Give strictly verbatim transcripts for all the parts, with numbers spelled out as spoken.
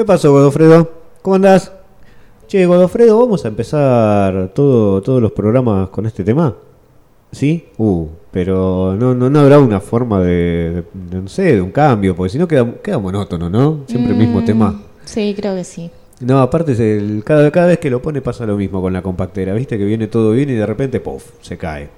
pasó, Godofredo? ¿Cómo andás? Che, Godofredo, ¿vamos a empezar todo, todos los programas con este tema? ¿Sí? Uh, pero no, no, no habrá una forma de, de, de, no sé, de un cambio, porque si no queda, queda monótono, ¿no? Siempre el mismo Mm, tema. Sí, creo que sí. No, aparte, es el, cada, cada vez que lo pone pasa lo mismo con la compactera, ¿viste? Que viene todo bien y de repente, ¡puf!, se cae.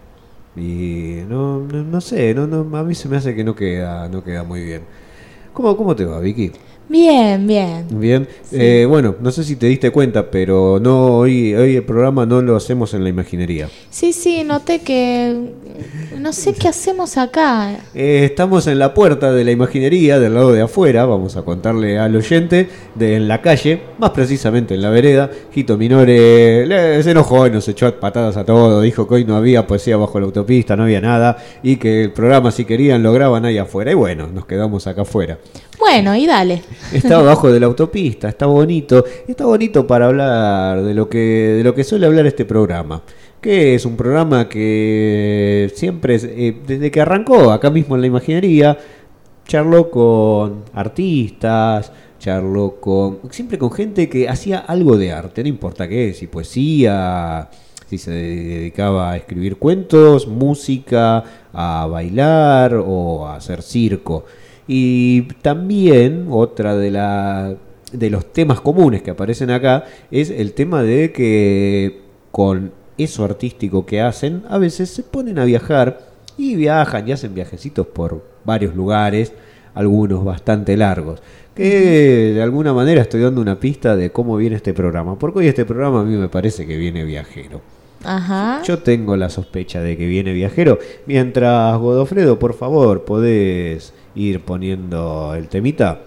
Y no, no, no sé, no, no, a mí se me hace que no queda, no queda muy bien. ¿Cómo, cómo te va, Vicky? Bien, bien. Bien, Sí. eh, bueno, no sé si te diste cuenta, pero no hoy, hoy el programa no lo hacemos en la imaginería. Sí, sí, noté que... No sé qué hacemos acá. Eh, estamos en la puerta de la imaginería, del lado de afuera, vamos a contarle al oyente, de, en la calle, más precisamente en la vereda. Gito Minore le, se enojó y nos echó a patadas a todo, dijo que hoy no había poesía bajo la autopista, no había nada, y que el programa, si querían, lo graban ahí afuera. Y bueno, nos quedamos acá afuera. Bueno, y dale. Está abajo de la autopista, está bonito, está bonito para hablar de lo que, de lo que suele hablar este programa. Que es un programa que siempre, eh, desde que arrancó acá mismo en la imaginería, charló con artistas, charló con, siempre con gente que hacía algo de arte, no importa qué, si poesía, si se dedicaba a escribir cuentos, música, a bailar o a hacer circo. Y también otra de la de los temas comunes que aparecen acá es el tema de que con eso artístico que hacen, a veces se ponen a viajar y viajan y hacen viajecitos por varios lugares, algunos bastante largos. Que de alguna manera estoy dando una pista de cómo viene este programa, porque hoy este programa a mí me parece que viene viajero. Ajá. Yo tengo la sospecha de que viene viajero. Mientras, Godofredo, por favor, podés ir poniendo el temita.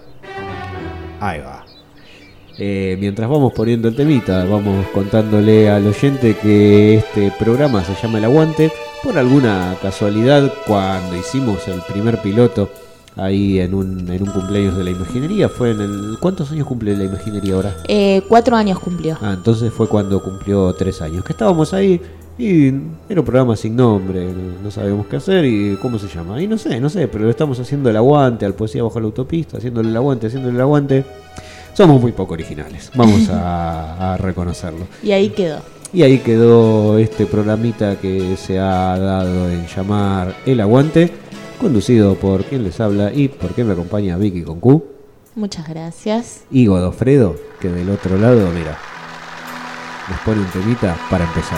Ahí va. Eh, mientras vamos poniendo el temita, vamos contándole al oyente que este programa se llama El Aguante. Por alguna casualidad, cuando hicimos el primer piloto ahí en un, en un cumpleaños de la imaginería, fue en el... ¿Cuántos años cumple la imaginería ahora? Eh, cuatro años cumplió. Ah, entonces fue cuando cumplió tres años. Que estábamos ahí y era un programa sin nombre, no, no sabíamos qué hacer y cómo se llama. Y no sé, no sé, pero le estamos haciendo el aguante al Poesía Bajo la Autopista, haciéndole el aguante, haciéndole el aguante. Somos muy poco originales, vamos a, a reconocerlo. Y ahí quedó. Y ahí quedó este programita que se ha dado en llamar El Aguante, conducido por quien les habla y por quien me acompaña, Vicky con Q. Muchas gracias. Y Godofredo, que del otro lado, mira, nos pone un temita para empezar.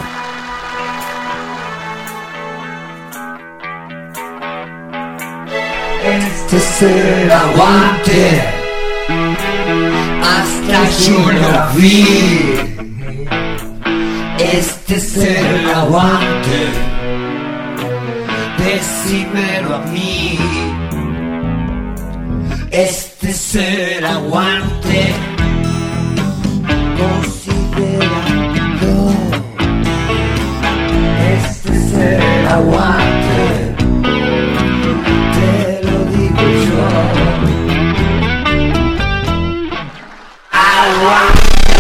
Este es el aguante, hasta yo lo vi. Este es el aguante, decímelo a mí. Este es el aguante, considéralo. Este es el aguante, te lo digo yo. Aguante.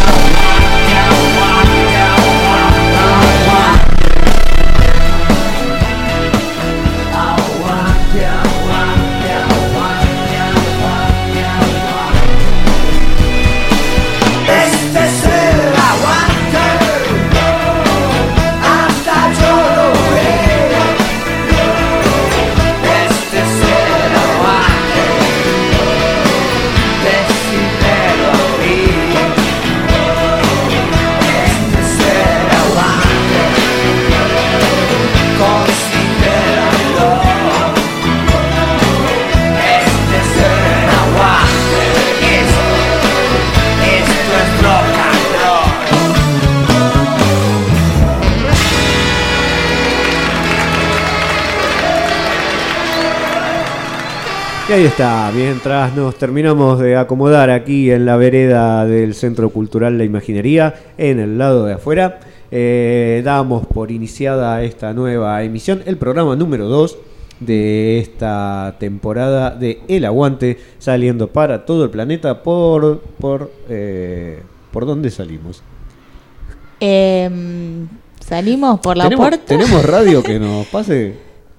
Y ahí está, mientras nos terminamos de acomodar aquí en la vereda del Centro Cultural La Imaginería, en el lado de afuera, eh, damos por iniciada esta nueva emisión, el programa número dos de esta temporada de El Aguante, saliendo para todo el planeta por... ¿Por, eh, ¿por dónde salimos? Eh, ¿Salimos por la ¿Tenemos, puerta? ¿Tenemos radio que nos pase?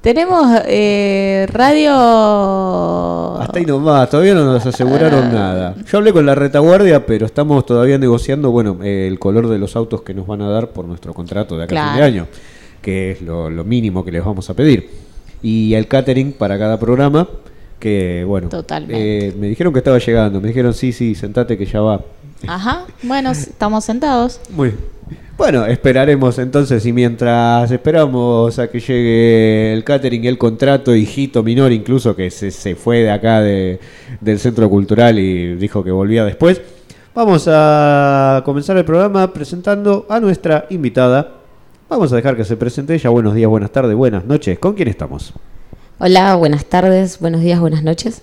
Tenemos eh, radio... Hasta ahí nomás, todavía no nos aseguraron nada. Yo hablé con la retaguardia, pero estamos todavía negociando, bueno, eh, el color de los autos que nos van a dar por nuestro contrato de acá a fin de Claro. año, que es lo, lo mínimo que les vamos a pedir. Y el catering para cada programa, que bueno, Totalmente. eh, me dijeron que estaba llegando, me dijeron sí, sí, sentate que ya va. Ajá, bueno, estamos sentados. Muy bueno, esperaremos entonces, y mientras esperamos a que llegue el catering y el contrato, hijito Minor incluso, que se, se fue de acá de, del Centro Cultural y dijo que volvía después, vamos a comenzar el programa presentando a nuestra invitada. Vamos a dejar que se presente ella. Buenos días, buenas tardes, buenas noches. ¿Con quién estamos? Hola, buenas tardes, buenos días, buenas noches.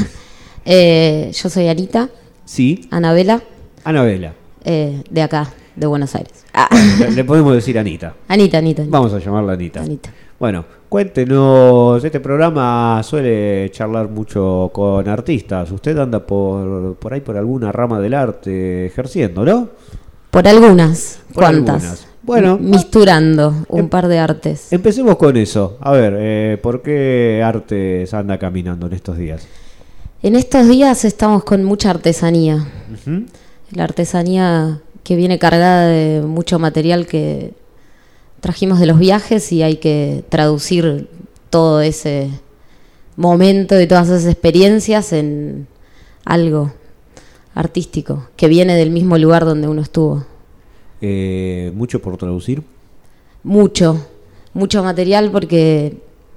eh, yo soy Anita, Sí, Anabela, Anabela. eh, de acá, de Buenos Aires. Ah, Le, le podemos decir Anita. Anita, Anita, Anita. Vamos a llamarla Anita. Anita. Bueno, cuéntenos, este programa suele charlar mucho con artistas. Usted anda por, por ahí por alguna rama del arte ejerciendo, ¿no? Por algunas, Por cuantas. algunas. Bueno, misturando un em- par de artes. empecemos con eso. A ver, eh, ¿por qué artes anda caminando en estos días? En estos días estamos con mucha artesanía. Ujú. La artesanía que viene cargada de mucho material que trajimos de los viajes y hay que traducir todo ese momento y todas esas experiencias en algo artístico que viene del mismo lugar donde uno estuvo. Eh, ¿Mucho por traducir? Mucho, mucho material porque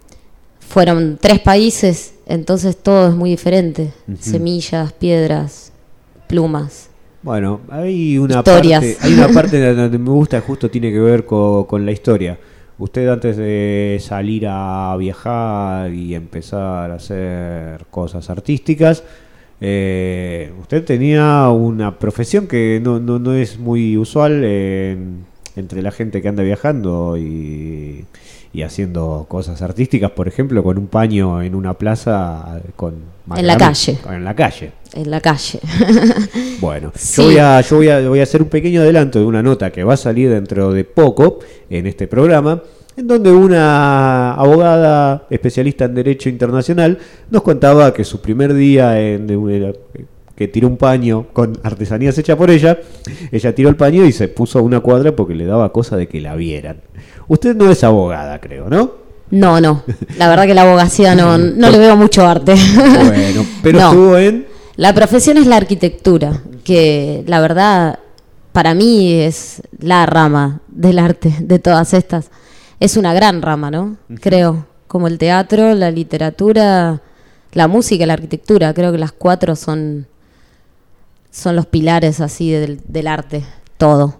fueron tres países, entonces todo es muy diferente. Ujú. Semillas, piedras, plumas. Bueno, hay una Historias. parte, hay una parte donde me gusta, justo tiene que ver con, con la historia. Usted antes de salir a viajar y empezar a hacer cosas artísticas, eh, usted tenía una profesión que no, no, no es muy usual en- entre la gente que anda viajando y, y haciendo cosas artísticas, por ejemplo, con un paño en una plaza con En la macramé. calle. En la calle. En la calle. Bueno, Sí. yo, voy a, yo voy, a, voy a hacer un pequeño adelanto de una nota que va a salir dentro de poco en este programa, en donde una abogada especialista en Derecho Internacional nos contaba que su primer día en, de- que tiró un paño con artesanías hechas por ella, ella tiró el paño y se puso a una cuadra porque le daba cosa de que la vieran. Usted no es abogada, creo, ¿no? No, no. La verdad que la abogacía no, no le veo mucho arte. Bueno, pero No. estuvo en... La profesión es la arquitectura, que la verdad para mí es la rama del arte de todas estas. Es una gran rama, ¿no? Creo, como el teatro, la literatura, la música y la arquitectura. Creo que las cuatro son, son los pilares así del, del arte, todo.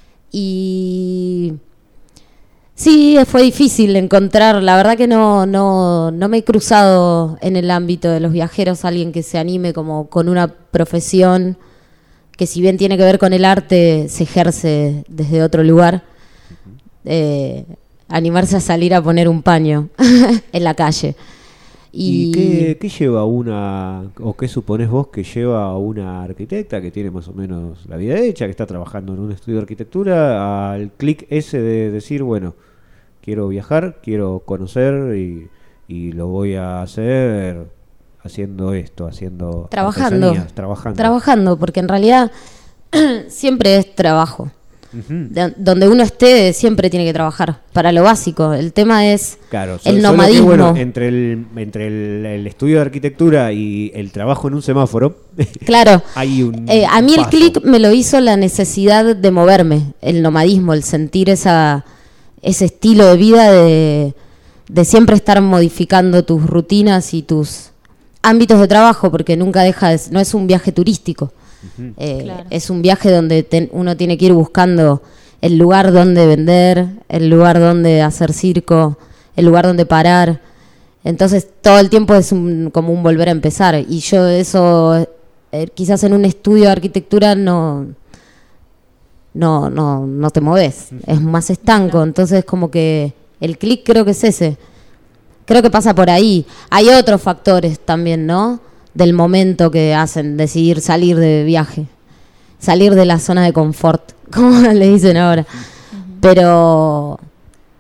Y sí, fue difícil encontrar, la verdad que no, no, no me he cruzado en el ámbito de los viajeros alguien que se anime como con una profesión que si bien tiene que ver con el arte, se ejerce desde otro lugar. Eh, animarse a salir a poner un paño en la calle. ¿Y Y, qué, qué lleva una, o qué suponés vos que lleva a una arquitecta que tiene más o menos la vida hecha, que está trabajando en un estudio de arquitectura, al clic ese de decir, bueno, quiero viajar, quiero conocer y, y lo voy a hacer haciendo esto, haciendo trabajando, artesanías, trabajando. trabajando, porque en realidad siempre es trabajo. Ujú. De- donde uno esté siempre tiene que trabajar para lo básico. El tema es Claro, so- el solo que, nomadismo. bueno, entre el entre el, el estudio de arquitectura y el trabajo en un semáforo, Claro. hay un Eh, a mí el paso. clic me lo hizo la necesidad de moverme, el nomadismo, el sentir esa ese estilo de vida de, de siempre estar modificando tus rutinas y tus ámbitos de trabajo, porque nunca deja de, no es un viaje turístico. Eh, Claro. Es un viaje donde ten- uno tiene que ir buscando el lugar donde vender, el lugar donde hacer circo, el lugar donde parar. Entonces todo el tiempo es un- como un volver a empezar. Y yo eso, eh, quizás en un estudio de arquitectura no, no, no, no te moves, es más estanco. Entonces como que el clic creo que es ese. Creo que pasa por ahí. Hay otros factores también, ¿no? Del momento que hacen decidir salir de viaje, salir de la zona de confort, como le dicen ahora. Pero,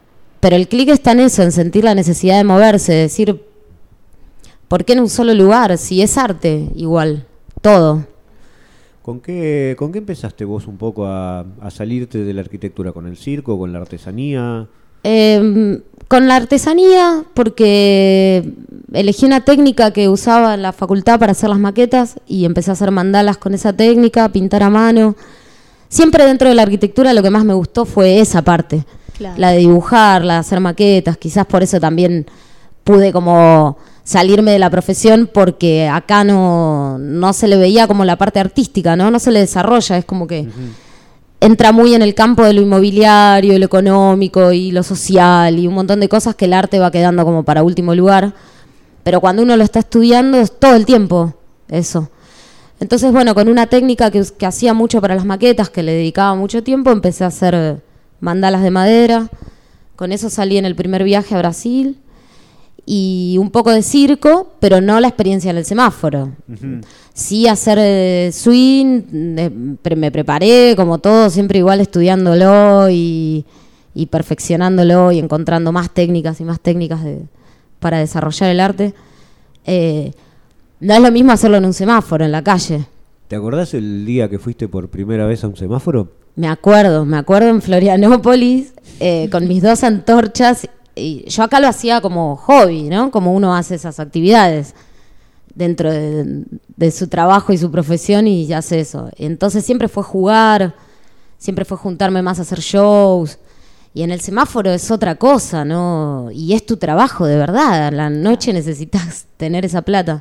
pero el clic está en eso, en sentir la necesidad de moverse, de decir, ¿por qué en un solo lugar? Si es arte, igual, todo. ¿Con qué, ¿Con qué empezaste vos un poco a, a salirte de la arquitectura? ¿Con el circo, con la artesanía? Eh, con la artesanía, porque elegí una técnica que usaba en la facultad para hacer las maquetas y empecé a hacer mandalas con esa técnica, pintar a mano. Siempre dentro de la arquitectura lo que más me gustó fue esa parte, claro. La de dibujar, la de hacer maquetas. Quizás por eso también pude como salirme de la profesión, porque acá no, no se le veía como la parte artística, ¿no? No se le desarrolla, es como que uh-huh. entra muy en el campo de lo inmobiliario, lo económico y lo social y un montón de cosas que el arte va quedando como para último lugar. Pero cuando uno lo está estudiando es todo el tiempo eso. Entonces, bueno, con una técnica que, que hacía mucho para las maquetas, que le dedicaba mucho tiempo, empecé a hacer mandalas de madera. Con eso salí en el primer viaje a Brasil. Y un poco de circo, pero no la experiencia en el semáforo. Uh-huh. Sí hacer eh, swing, eh, pre- me preparé, como todo, siempre igual estudiándolo y, y perfeccionándolo y encontrando más técnicas y más técnicas de, para desarrollar el arte. Eh, no es lo mismo hacerlo en un semáforo, en la calle. ¿Te acordás el día que fuiste por primera vez a un semáforo? Me acuerdo, me acuerdo en Florianópolis, eh, con mis dos antorchas. Y yo acá lo hacía como hobby, ¿no? Como uno hace esas actividades dentro de, de su trabajo y su profesión y hace eso. Entonces siempre fue jugar, siempre fue juntarme más a hacer shows. Y en el semáforo es otra cosa, ¿no? Y es tu trabajo, de verdad. A la noche necesitas tener esa plata.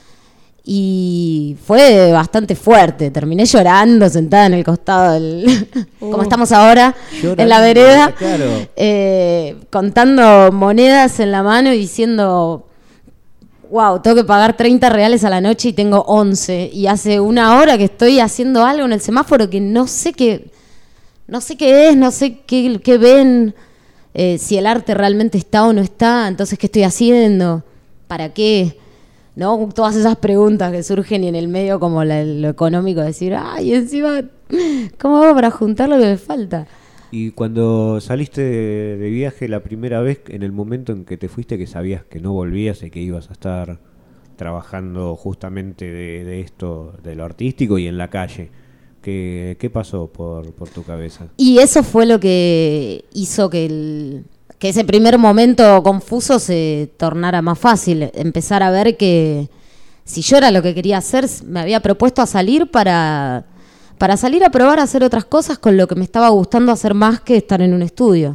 Y fue bastante fuerte. Terminé llorando, sentada en el costado del... Oh. Como estamos ahora, llorando, en la vereda. Claro. Eh, contando monedas en la mano y diciendo... Wow, tengo que pagar treinta reales a la noche y tengo once. Y hace una hora que estoy haciendo algo en el semáforo que no sé qué... No sé qué es, no sé qué, qué ven, eh, si el arte realmente está o no está, entonces ¿qué estoy haciendo? ¿Para qué? ¿No? Todas esas preguntas que surgen y en el medio como la, lo económico, decir, ay, encima, ¿cómo hago para juntar lo que me falta? Y cuando saliste de, de viaje la primera vez, en el momento en que te fuiste, que sabías que no volvías y que ibas a estar trabajando justamente de, de esto, de lo artístico y en la calle, ¿Qué, ¿Qué pasó por, por tu cabeza? Y eso fue lo que hizo que, el, que ese primer momento confuso se tornara más fácil. Empezar a ver que si yo era lo que quería hacer, me había propuesto a salir para, para salir a probar a hacer otras cosas con lo que me estaba gustando hacer más que estar en un estudio.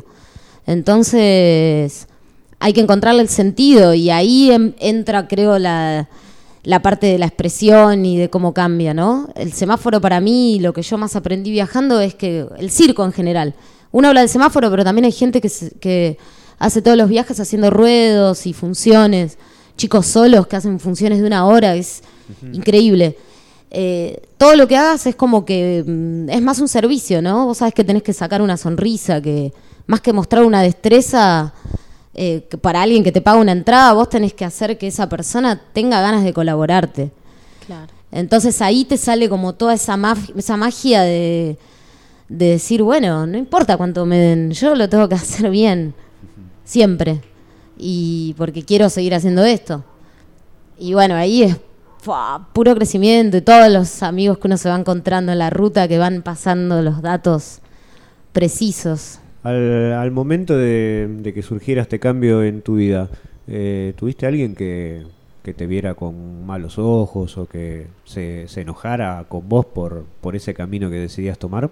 Entonces hay que encontrarle el sentido y ahí en, entra, creo, la... la parte de la expresión y de cómo cambia, ¿no? El semáforo para mí, lo que yo más aprendí viajando es que el circo en general. Uno habla del semáforo, pero también hay gente que, se, que hace todos los viajes haciendo ruedos y funciones, chicos solos que hacen funciones de una hora, es uh-huh. increíble. Eh, todo lo que hagas es como que mm, es más un servicio, ¿no? Vos sabés que tenés que sacar una sonrisa, que más que mostrar una destreza... Eh, que para alguien que te paga una entrada, vos tenés que hacer que esa persona tenga ganas de colaborarte. Claro. Entonces ahí te sale como toda esa, mag- esa magia de, de decir, bueno, no importa cuánto me den, yo lo tengo que hacer bien, siempre. Y porque quiero seguir haciendo esto. Y bueno, ahí es ¡fua! Puro crecimiento y todos los amigos que uno se va encontrando en la ruta que van pasando los datos precisos. Al, al momento de, de que surgiera este cambio en tu vida, eh, ¿tuviste alguien que, que te viera con malos ojos o que se, se enojara con vos por, por ese camino que decidías tomar?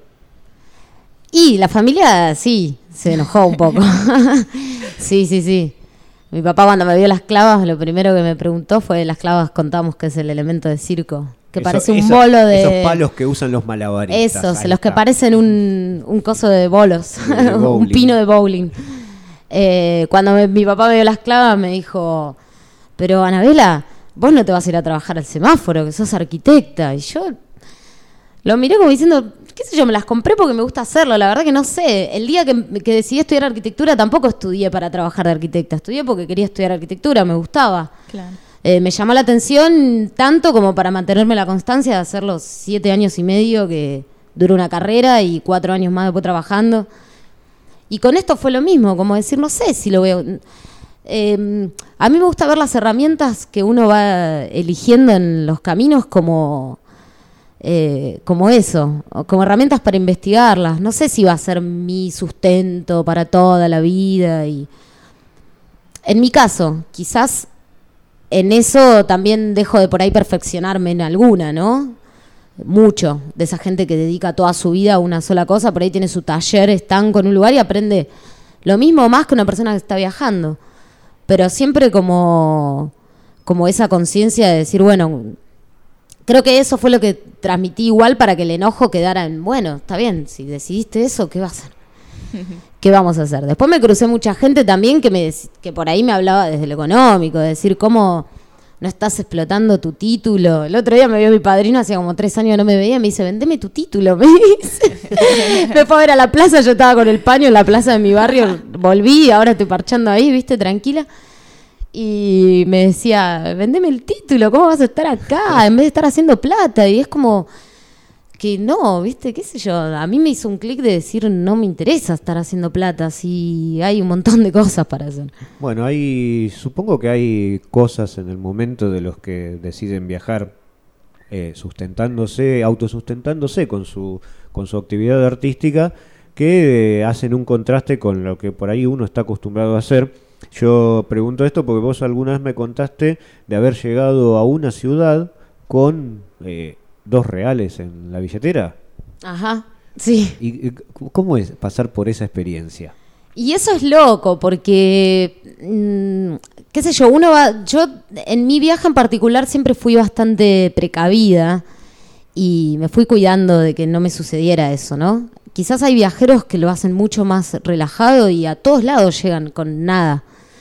Y la familia sí, se enojó un poco. sí, sí, sí. Mi papá cuando me vio las clavas, lo primero que me preguntó fue, las clavas contamos que es el elemento de circo. Que Eso, parece un esa, bolo de... Esos palos que usan los malabaristas. Esos, los está. que parecen un, un coso de bolos, de un pino de bowling. Eh, cuando me, mi papá me dio las clavas me dijo, pero Anabela, vos no te vas a ir a trabajar al semáforo, que sos arquitecta. Y yo lo miré como diciendo, qué sé yo, me las compré porque me gusta hacerlo. La verdad que no sé. El día que, que decidí estudiar arquitectura tampoco estudié para trabajar de arquitecta. Estudié porque quería estudiar arquitectura, me gustaba. Claro. Eh, me llamó la atención tanto como para mantenerme la constancia de hacer los siete años y medio que duró una carrera y cuatro años más después trabajando. Y con esto fue lo mismo, como decir, no sé si lo veo. Eh, a mí me gusta ver las herramientas que uno va eligiendo en los caminos como, eh, como eso, como herramientas para investigarlas. No sé si va a ser mi sustento para toda la vida. Y en mi caso, quizás en eso también dejo de por ahí perfeccionarme en alguna, ¿no? Mucho de esa gente que dedica toda su vida a una sola cosa, por ahí tiene su taller estanco en un lugar y aprende lo mismo o más que una persona que está viajando. Pero siempre como, como esa conciencia de decir, bueno, creo que eso fue lo que transmití igual para que el enojo quedara en, bueno, está bien, si decidiste eso, ¿qué va a hacer? ¿Qué vamos a hacer? Después me crucé mucha gente también que, me, que por ahí me hablaba desde lo económico, de decir, ¿cómo no estás explotando tu título? El otro día me vio mi padrino, hacía como tres años que no me veía, me dice, vendeme tu título, me dice. Me fue a ver a la plaza, yo estaba con el paño en la plaza de mi barrio, volví, ahora estoy parchando ahí, viste, tranquila. Y me decía, vendeme el título, ¿cómo vas a estar acá? En vez de estar haciendo plata. Y es como que no, viste, qué sé yo. A mí me hizo un clic de decir, no me interesa estar haciendo plata, si hay un montón de cosas para hacer. Bueno, hay, supongo que hay cosas en el momento de los que deciden viajar eh, sustentándose, autosustentándose con su, con su actividad artística, que eh, hacen un contraste con lo que por ahí uno está acostumbrado a hacer. Yo pregunto esto porque vos alguna vez me contaste de haber llegado a una ciudad con eh, dos reales en la billetera. Ajá, sí. ¿Y, y cómo es pasar por esa experiencia? Y eso es loco porque, mmm, qué sé yo, uno va, yo en mi viaje en particular siempre fui bastante precavida y me fui cuidando de que no me sucediera eso, ¿no? Quizás hay viajeros que lo hacen mucho más relajado y a todos lados llegan con nada.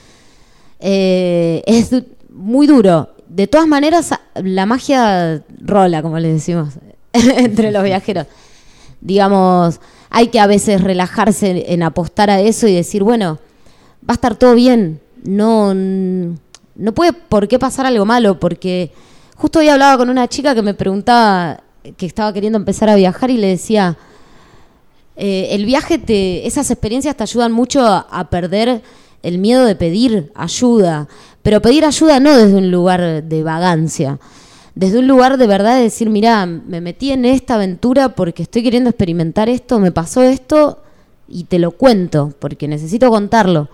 Eh, es du- muy duro. De todas maneras, la magia rola, como les decimos, entre los viajeros. Digamos, hay que a veces relajarse en apostar a eso y decir, bueno, va a estar todo bien. No, no puede por qué pasar algo malo, porque justo hoy hablaba con una chica que me preguntaba, que estaba queriendo empezar a viajar y le decía, eh, el viaje, te, esas experiencias te ayudan mucho a, a perder el miedo de pedir ayuda, pero pedir ayuda no desde un lugar de vagancia, desde un lugar de verdad de decir, mirá, me metí en esta aventura porque estoy queriendo experimentar esto, me pasó esto y te lo cuento, porque necesito contarlo.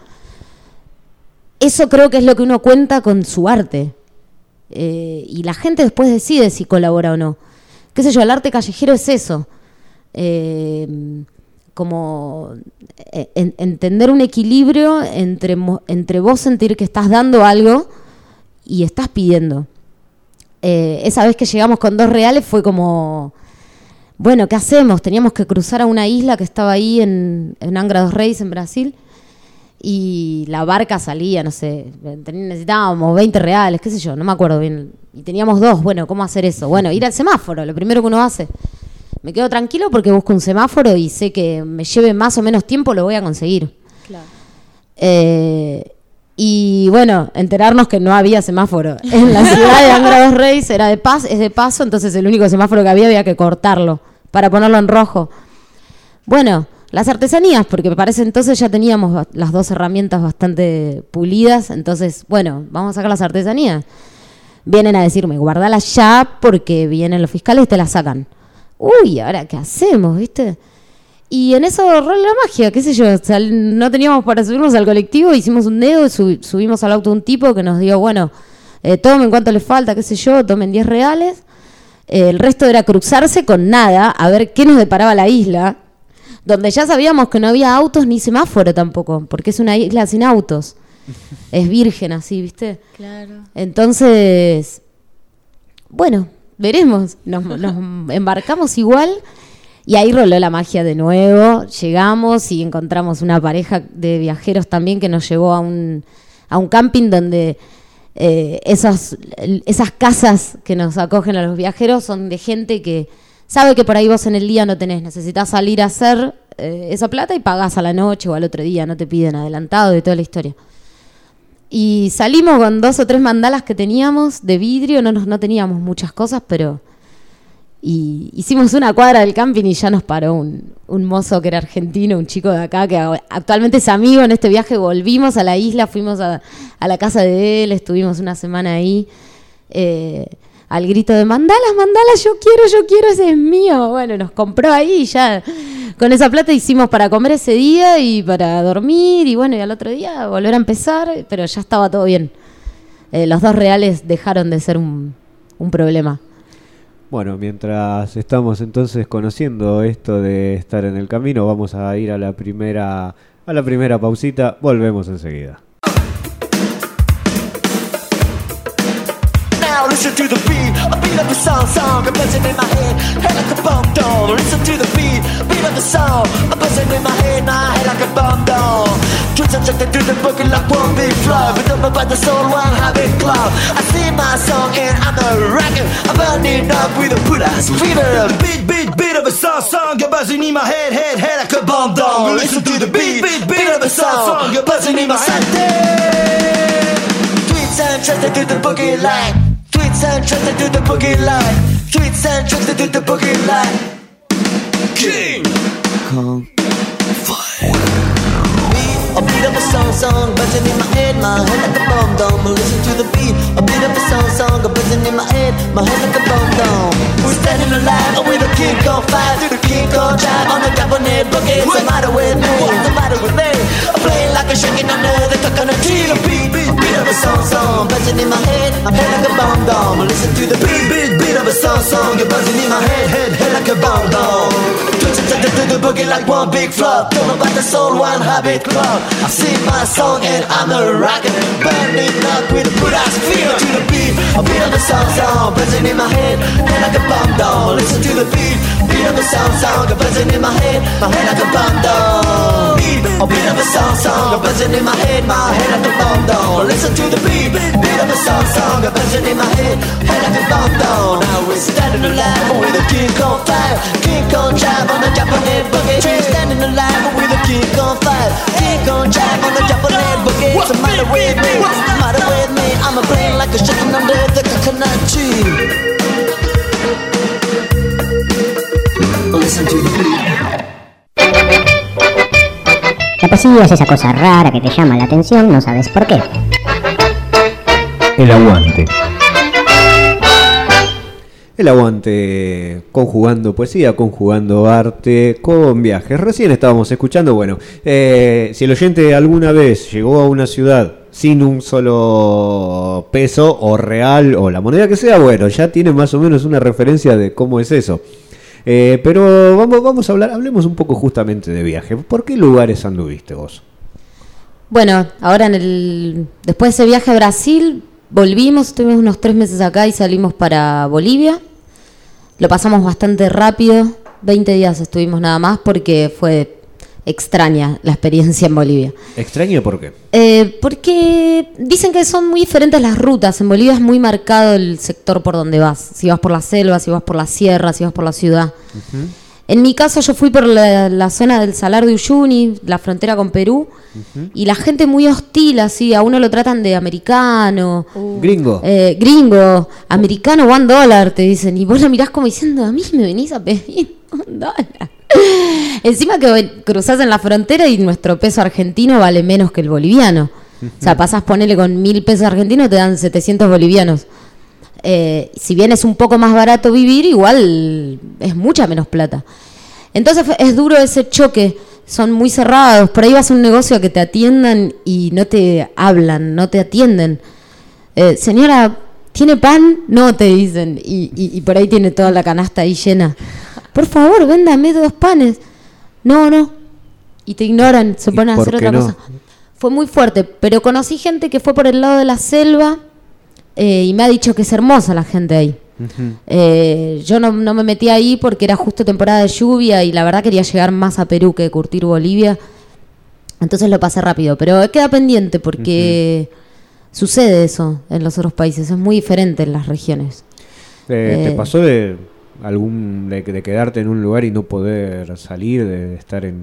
Eso creo que es lo que uno cuenta con su arte. Eh, y la gente después decide si colabora o no. Qué sé yo, el arte callejero es eso. Eh, como en, entender un equilibrio entre, entre vos sentir que estás dando algo y estás pidiendo. Eh, esa vez que llegamos con dos reales fue como, bueno, ¿qué hacemos? Teníamos que cruzar a una isla que estaba ahí en, en Angra dos Reis, en Brasil, y la barca salía, no sé, necesitábamos veinte reales, qué sé yo, no me acuerdo bien, y teníamos dos. Bueno, ¿cómo hacer eso? Bueno, ir al semáforo, lo primero que uno hace. Me quedo tranquilo porque busco un semáforo y sé que me lleve más o menos tiempo, lo voy a conseguir. Claro. Eh, y bueno, enterarnos que no había semáforo en la ciudad de Angra dos Reis, era de paz, es de paso, entonces el único semáforo que había había que cortarlo para ponerlo en rojo. Bueno, las artesanías, porque me parece entonces ya teníamos las dos herramientas bastante pulidas, entonces, bueno, vamos a sacar las artesanías. Vienen a decirme, guardalas ya porque vienen los fiscales y te las sacan. Uy, ¿ahora qué hacemos, viste? Y en eso rola la magia, qué sé yo, o sea, no teníamos para subirnos al colectivo, hicimos un dedo, sub, subimos al auto un tipo que nos dijo, bueno, eh, tomen cuánto les falta, qué sé yo, tomen diez reales. Eh, el resto era cruzarse con nada, a ver qué nos deparaba la isla, donde ya sabíamos que no había autos ni semáforo tampoco, porque es una isla sin autos. Es virgen así, ¿viste? Claro. Entonces, bueno, veremos. Nos, nos embarcamos igual y ahí roló la magia de nuevo. Llegamos y encontramos una pareja de viajeros también que nos llevó a un, a un camping donde eh, esas, esas casas que nos acogen a los viajeros son de gente que sabe que por ahí vos en el día no tenés, necesitas salir a hacer eh, esa plata y pagás a la noche o al otro día, no te piden adelantado de toda la historia. Y salimos con dos o tres mandalas que teníamos de vidrio, no, no teníamos muchas cosas, pero Y hicimos una cuadra del camping y ya nos paró un, un mozo que era argentino, un chico de acá que actualmente es amigo. En este viaje volvimos a la isla, fuimos a, a la casa de él, estuvimos una semana ahí. Eh, al grito de mandalas, mandalas, yo quiero, yo quiero, ese es mío. Bueno, nos compró ahí y ya con esa plata hicimos para comer ese día y para dormir. Y bueno, y al otro día volver a empezar, pero ya estaba todo bien. Eh, los dos reales dejaron de ser un, un problema. Bueno, mientras estamos entonces conociendo esto de estar en el camino, vamos a ir a la primera, a la primera pausita. Volvemos enseguida. Now listen to the beat, a beat of a song, song, a buzzing in my head, head like a bomb down. Listen to the beat, beat of a song, a buzzing in my head, my head like a bomb down. Twitch subjected to the boogie like one big flow, but don't about the soul, one habit club. I sing my song and I'm a rocker, I'm burning up with a put ass fever. Beat, beat, beat of a song, song, a buzzing in my head, head, head like a bomb down. Listen to the beat, beat, beat of a song, song, a buzzing in my head. Tweets and tracks to the boogie line. Tweets and tracks to the boogie line. Tweets and tracks to the boogie line. King Kong Fire. Beat, a beat of a song, song, buzzing in my head, my head like a bomb dome. Listen to the beat, a beat of a song, song, buzzing in my head, my head like a bomb dome. We're standing alive with a King Kong fire, through the King Kong drive on the cabinet boogie. What's the matter with me? What's the matter with me? I'm playing like a shaking under the coconut tree. The beat, beat, beat of a song, song, buzzing in my head, my head like a bomb dome. Listen to the beat, beat, beat of a song, song, you're buzzing in my head, head, head like a bomb dome. Twitching to the boogie like one big flop. Don't know about the soul, one habit club. I sing my song and I'm a rocker, burning up with a good ass feel to the beat. A beat of a song, song, buzzing in my head, head like a bomb dome. Listen to the beat, beat of a song, song, buzzing in my head, my head like a bomb dome. Beat, a beat of a song, song, buzzing in my head, my head like a bomb dome. Listen to the beat, beat of a song, song, buzzing in my head, head like a bomb dome. Now we're standing alive with a King Kong fire, King Kong drive on the Japanese boogie. We're standing alive with a King Kong fire, King Kong drive on the Japanese boogie. What's the matter with me? What's the matter with me? I'm a brain like a chicken under the coconut tree. Listen to the beat. La poesía es esa cosa rara que te llama la atención, no sabes por qué. El aguante. El aguante conjugando poesía, conjugando arte con viajes. Recién estábamos escuchando, bueno, eh, si el oyente alguna vez llegó a una ciudad sin un solo peso o real o la moneda que sea, bueno, ya tiene más o menos una referencia de cómo es eso. Eh, pero vamos, vamos a hablar, hablemos un poco justamente de viaje. ¿Por qué lugares anduviste vos? Bueno, ahora en el después de ese viaje a Brasil, volvimos, estuvimos unos tres meses acá y salimos para Bolivia. Lo pasamos bastante rápido, veinte días estuvimos nada más porque fue extraña la experiencia en Bolivia. ¿Extraño por qué? Eh, porque dicen que son muy diferentes las rutas. En Bolivia es muy marcado el sector por donde vas. Si vas por la selva, si vas por la sierra, si vas por la ciudad. Uh-huh. En mi caso yo fui por la, la zona del Salar de Uyuni, la frontera con Perú, uh-huh. y la gente muy hostil, así, a uno lo tratan de americano. Uh. Gringo. Eh, gringo, americano, one dólar, te dicen. Y vos lo mirás como diciendo, a mí me venís a pedir un dólar. Encima que cruzás en la frontera y nuestro peso argentino vale menos que el boliviano. Uh-huh. O sea, pasás, ponele con mil pesos argentinos, te dan setecientos bolivianos. Eh, si bien es un poco más barato vivir, igual es mucha menos plata. Entonces es duro ese choque, son muy cerrados. Por ahí vas a un negocio a que te atiendan y no te hablan, no te atienden. Eh, señora, ¿tiene pan? No, te dicen. Y, y, y por ahí tiene toda la canasta ahí llena. Por favor, véndame dos panes. No, no. Y te ignoran, se ponen a hacer otra no? cosa. Fue muy fuerte, pero conocí gente que fue por el lado de la selva. Eh, y me ha dicho que es hermosa la gente ahí. Uh-huh. eh, yo no, no me metí ahí porque era justo temporada de lluvia y la verdad quería llegar más a Perú que curtir Bolivia, entonces lo pasé rápido, pero queda pendiente porque uh-huh. sucede eso en los otros países, es muy diferente en las regiones. eh, ¿Te pasó de algún de, de quedarte en un lugar y no poder salir, de estar en,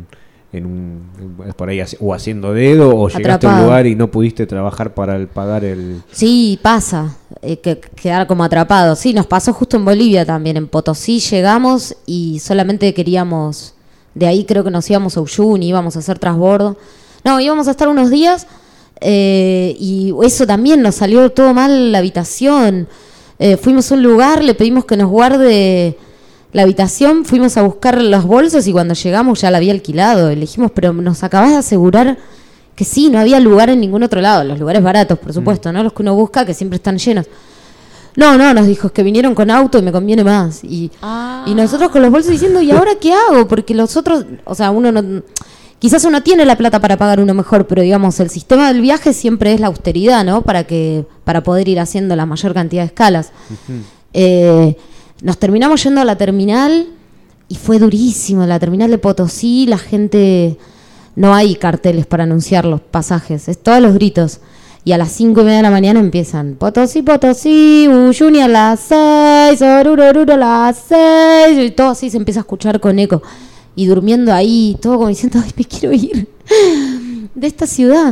en un, por ahí o haciendo dedo o llegaste Atrapado. a un lugar y no pudiste trabajar para el, pagar el... Sí, pasa, eh, que quedar como atrapado. Sí, nos pasó justo en Bolivia también. En Potosí llegamos y solamente queríamos, de ahí creo que nos íbamos a Uyuni, íbamos a hacer transbordo. No, íbamos a estar unos días eh, y eso también nos salió todo mal la habitación. Eh, fuimos a un lugar, le pedimos que nos guarde la habitación, fuimos a buscar los bolsos y cuando llegamos ya la había alquilado. Le dijimos, pero nos acabás de asegurar que sí, no había lugar en ningún otro lado. Los lugares baratos, por supuesto, mm. ¿no? Los que uno busca, que siempre están llenos. No, no, nos dijo, es que vinieron con auto y me conviene más. Y, ah. y nosotros con los bolsos diciendo, ¿y ahora qué hago? Porque los otros, o sea, uno no... Quizás uno tiene la plata para pagar uno mejor, pero digamos, el sistema del viaje siempre es la austeridad, ¿no? Para que para poder ir haciendo la mayor cantidad de escalas. Uh-huh. Eh, nos terminamos yendo a la terminal y fue durísimo. La terminal de Potosí, la gente... No hay carteles para anunciar los pasajes, es todos los gritos. Y a las cinco y media de la mañana empiezan Potosí, Potosí, Uyuni a las seis, Oruro, Oruro a las seis, y todo así se empieza a escuchar con eco. Y durmiendo ahí, todo como diciendo, ay, me quiero ir de esta ciudad.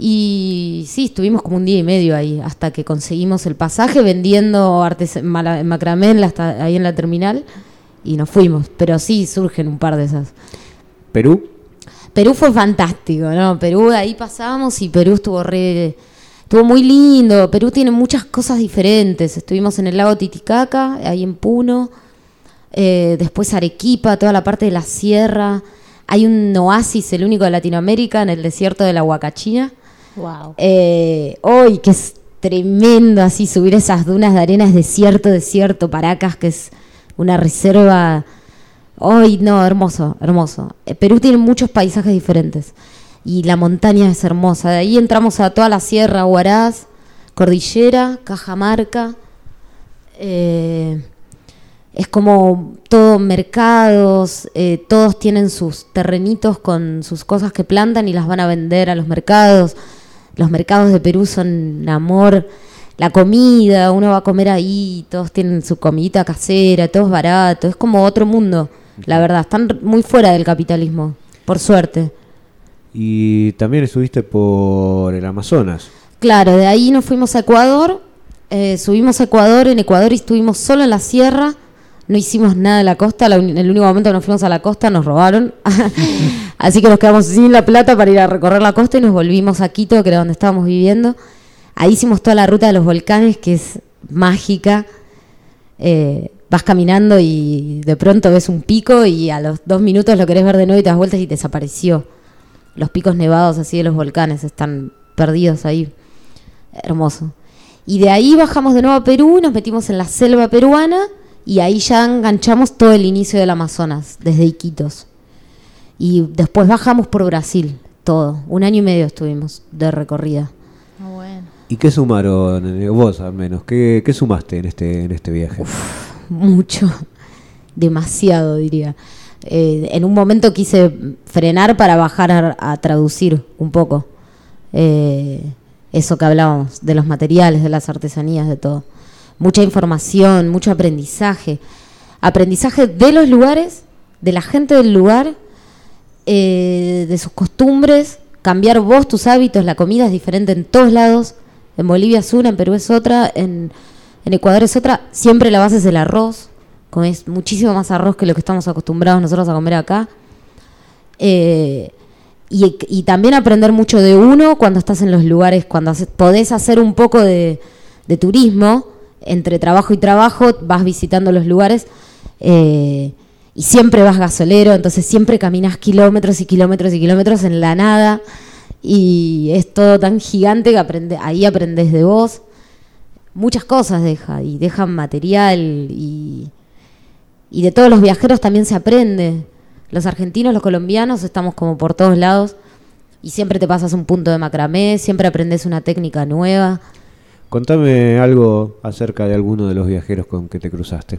Y sí, estuvimos como un día y medio ahí, hasta que conseguimos el pasaje, vendiendo artes- mala- macramé en la, ahí en la terminal, y nos fuimos. Pero sí, surgen un par de esas. ¿Perú? Perú fue fantástico, ¿no? Perú, ahí pasamos y Perú estuvo re... Estuvo muy lindo. Perú tiene muchas cosas diferentes. Estuvimos en el lago Titicaca, ahí en Puno. Eh, después Arequipa, toda la parte de la sierra. Hay un oasis, el único de Latinoamérica, en el desierto de la Huacachina. Wow. Eh, hoy, que es tremendo así subir esas dunas de arena, es desierto, desierto, Paracas, que es una reserva. Hoy, no, hermoso, hermoso. Eh, Perú tiene muchos paisajes diferentes y la montaña es hermosa. De ahí entramos a toda la sierra, Huaraz, Cordillera, Cajamarca. Eh, Es como todo mercados, eh, todos tienen sus terrenitos con sus cosas que plantan y las van a vender a los mercados. Los mercados de Perú son amor, la comida, uno va a comer ahí, todos tienen su comidita casera, todo es barato, es como otro mundo, la verdad, están muy fuera del capitalismo, por suerte. Y también estuviste por el Amazonas. Claro, de ahí nos fuimos a Ecuador, eh, subimos a Ecuador, en Ecuador estuvimos solo en la sierra. No hicimos nada de la costa, la, en el único momento que nos fuimos a la costa nos robaron. Así que nos quedamos sin la plata para ir a recorrer la costa y nos volvimos a Quito, que era donde estábamos viviendo. Ahí hicimos toda la ruta de los volcanes, que es mágica. Eh, vas caminando y de pronto ves un pico y a los dos minutos lo querés ver de nuevo y te das vueltas y desapareció. Los picos nevados así de los volcanes están perdidos ahí. Hermoso. Y de ahí bajamos de nuevo a Perú, nos metimos en la selva peruana. Y ahí ya enganchamos todo el inicio del Amazonas, desde Iquitos. Y después bajamos por Brasil, todo. Un año y medio estuvimos de recorrida. Oh, bueno. ¿Y qué sumaron, vos al menos? ¿Qué, qué sumaste en este, en este viaje? Uf, mucho, demasiado diría. Eh, en un momento quise frenar para bajar a, a traducir un poco. Eh, eso que hablábamos, de los materiales, de las artesanías, de todo. Mucha información, mucho aprendizaje. Aprendizaje de los lugares, de la gente del lugar, eh, de sus costumbres, cambiar vos tus hábitos. La comida es diferente en todos lados. En Bolivia es una, en Perú es otra, en, en Ecuador es otra. Siempre la base es el arroz. Comés muchísimo más arroz que lo que estamos acostumbrados nosotros a comer acá. Eh, y, y también aprender mucho de uno cuando estás en los lugares, cuando haces, podés hacer un poco de, de turismo. Entre trabajo y trabajo vas visitando los lugares eh, y siempre vas gasolero, entonces siempre caminas kilómetros y kilómetros y kilómetros en la nada y es todo tan gigante que aprende, ahí aprendes de vos. Muchas cosas deja y dejan material y, y de todos los viajeros también se aprende. Los argentinos, los colombianos estamos como por todos lados y siempre te pasas un punto de macramé, siempre aprendes una técnica nueva. Contame algo acerca de alguno de los viajeros con que te cruzaste.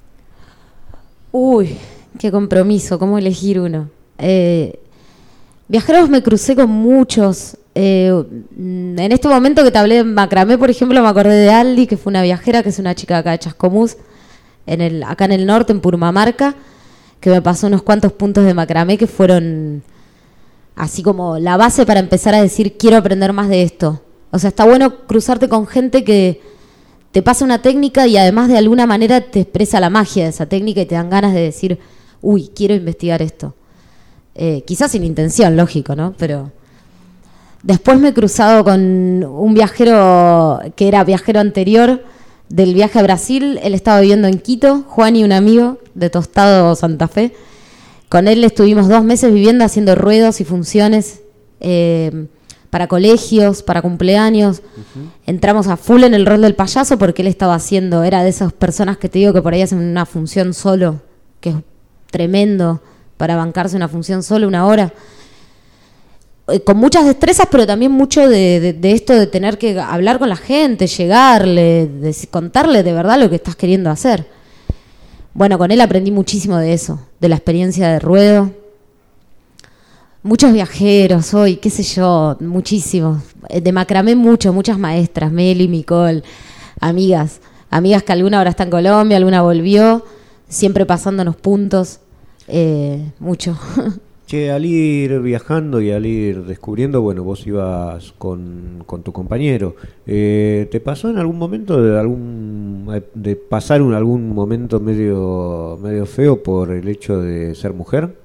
Uy, qué compromiso, cómo elegir uno. Eh, viajeros me crucé con muchos. Eh, en este momento que te hablé de macramé, por ejemplo, me acordé de Aldi, que fue una viajera, que es una chica acá de Chascomús, en el, acá en el norte, en Purmamarca, que me pasó unos cuantos puntos de macramé que fueron así como la base para empezar a decir quiero aprender más de esto. O sea, está bueno cruzarte con gente que te pasa una técnica y además de alguna manera te expresa la magia de esa técnica y te dan ganas de decir, uy, quiero investigar esto. Eh, quizás sin intención, lógico, ¿no? Pero después me he cruzado con un viajero que era viajero anterior del viaje a Brasil. Él estaba viviendo en Quito, Juan y un amigo de Tostado, Santa Fe. Con él estuvimos dos meses viviendo haciendo ruedos y funciones eh, para colegios, para cumpleaños. Uh-huh. Entramos a full en el rol del payaso porque él estaba haciendo, era de esas personas que te digo que por ahí hacen una función solo, que es tremendo para bancarse una función solo una hora. Eh, con muchas destrezas, pero también mucho de, de, de esto de tener que hablar con la gente, llegarle, de, contarle de verdad lo que estás queriendo hacer. Bueno, con él aprendí muchísimo de eso, de la experiencia de ruedo. Muchos viajeros hoy, qué sé yo, muchísimos. De macramé mucho, muchas maestras, Meli, Micol, amigas. Amigas que alguna ahora está en Colombia, alguna volvió, siempre pasándonos puntos. Eh, mucho. Che, al ir viajando y al ir descubriendo, bueno, vos ibas con, con tu compañero. Eh, ¿Te pasó en algún momento de algún de pasar un, algún momento medio medio feo por el hecho de ser mujer?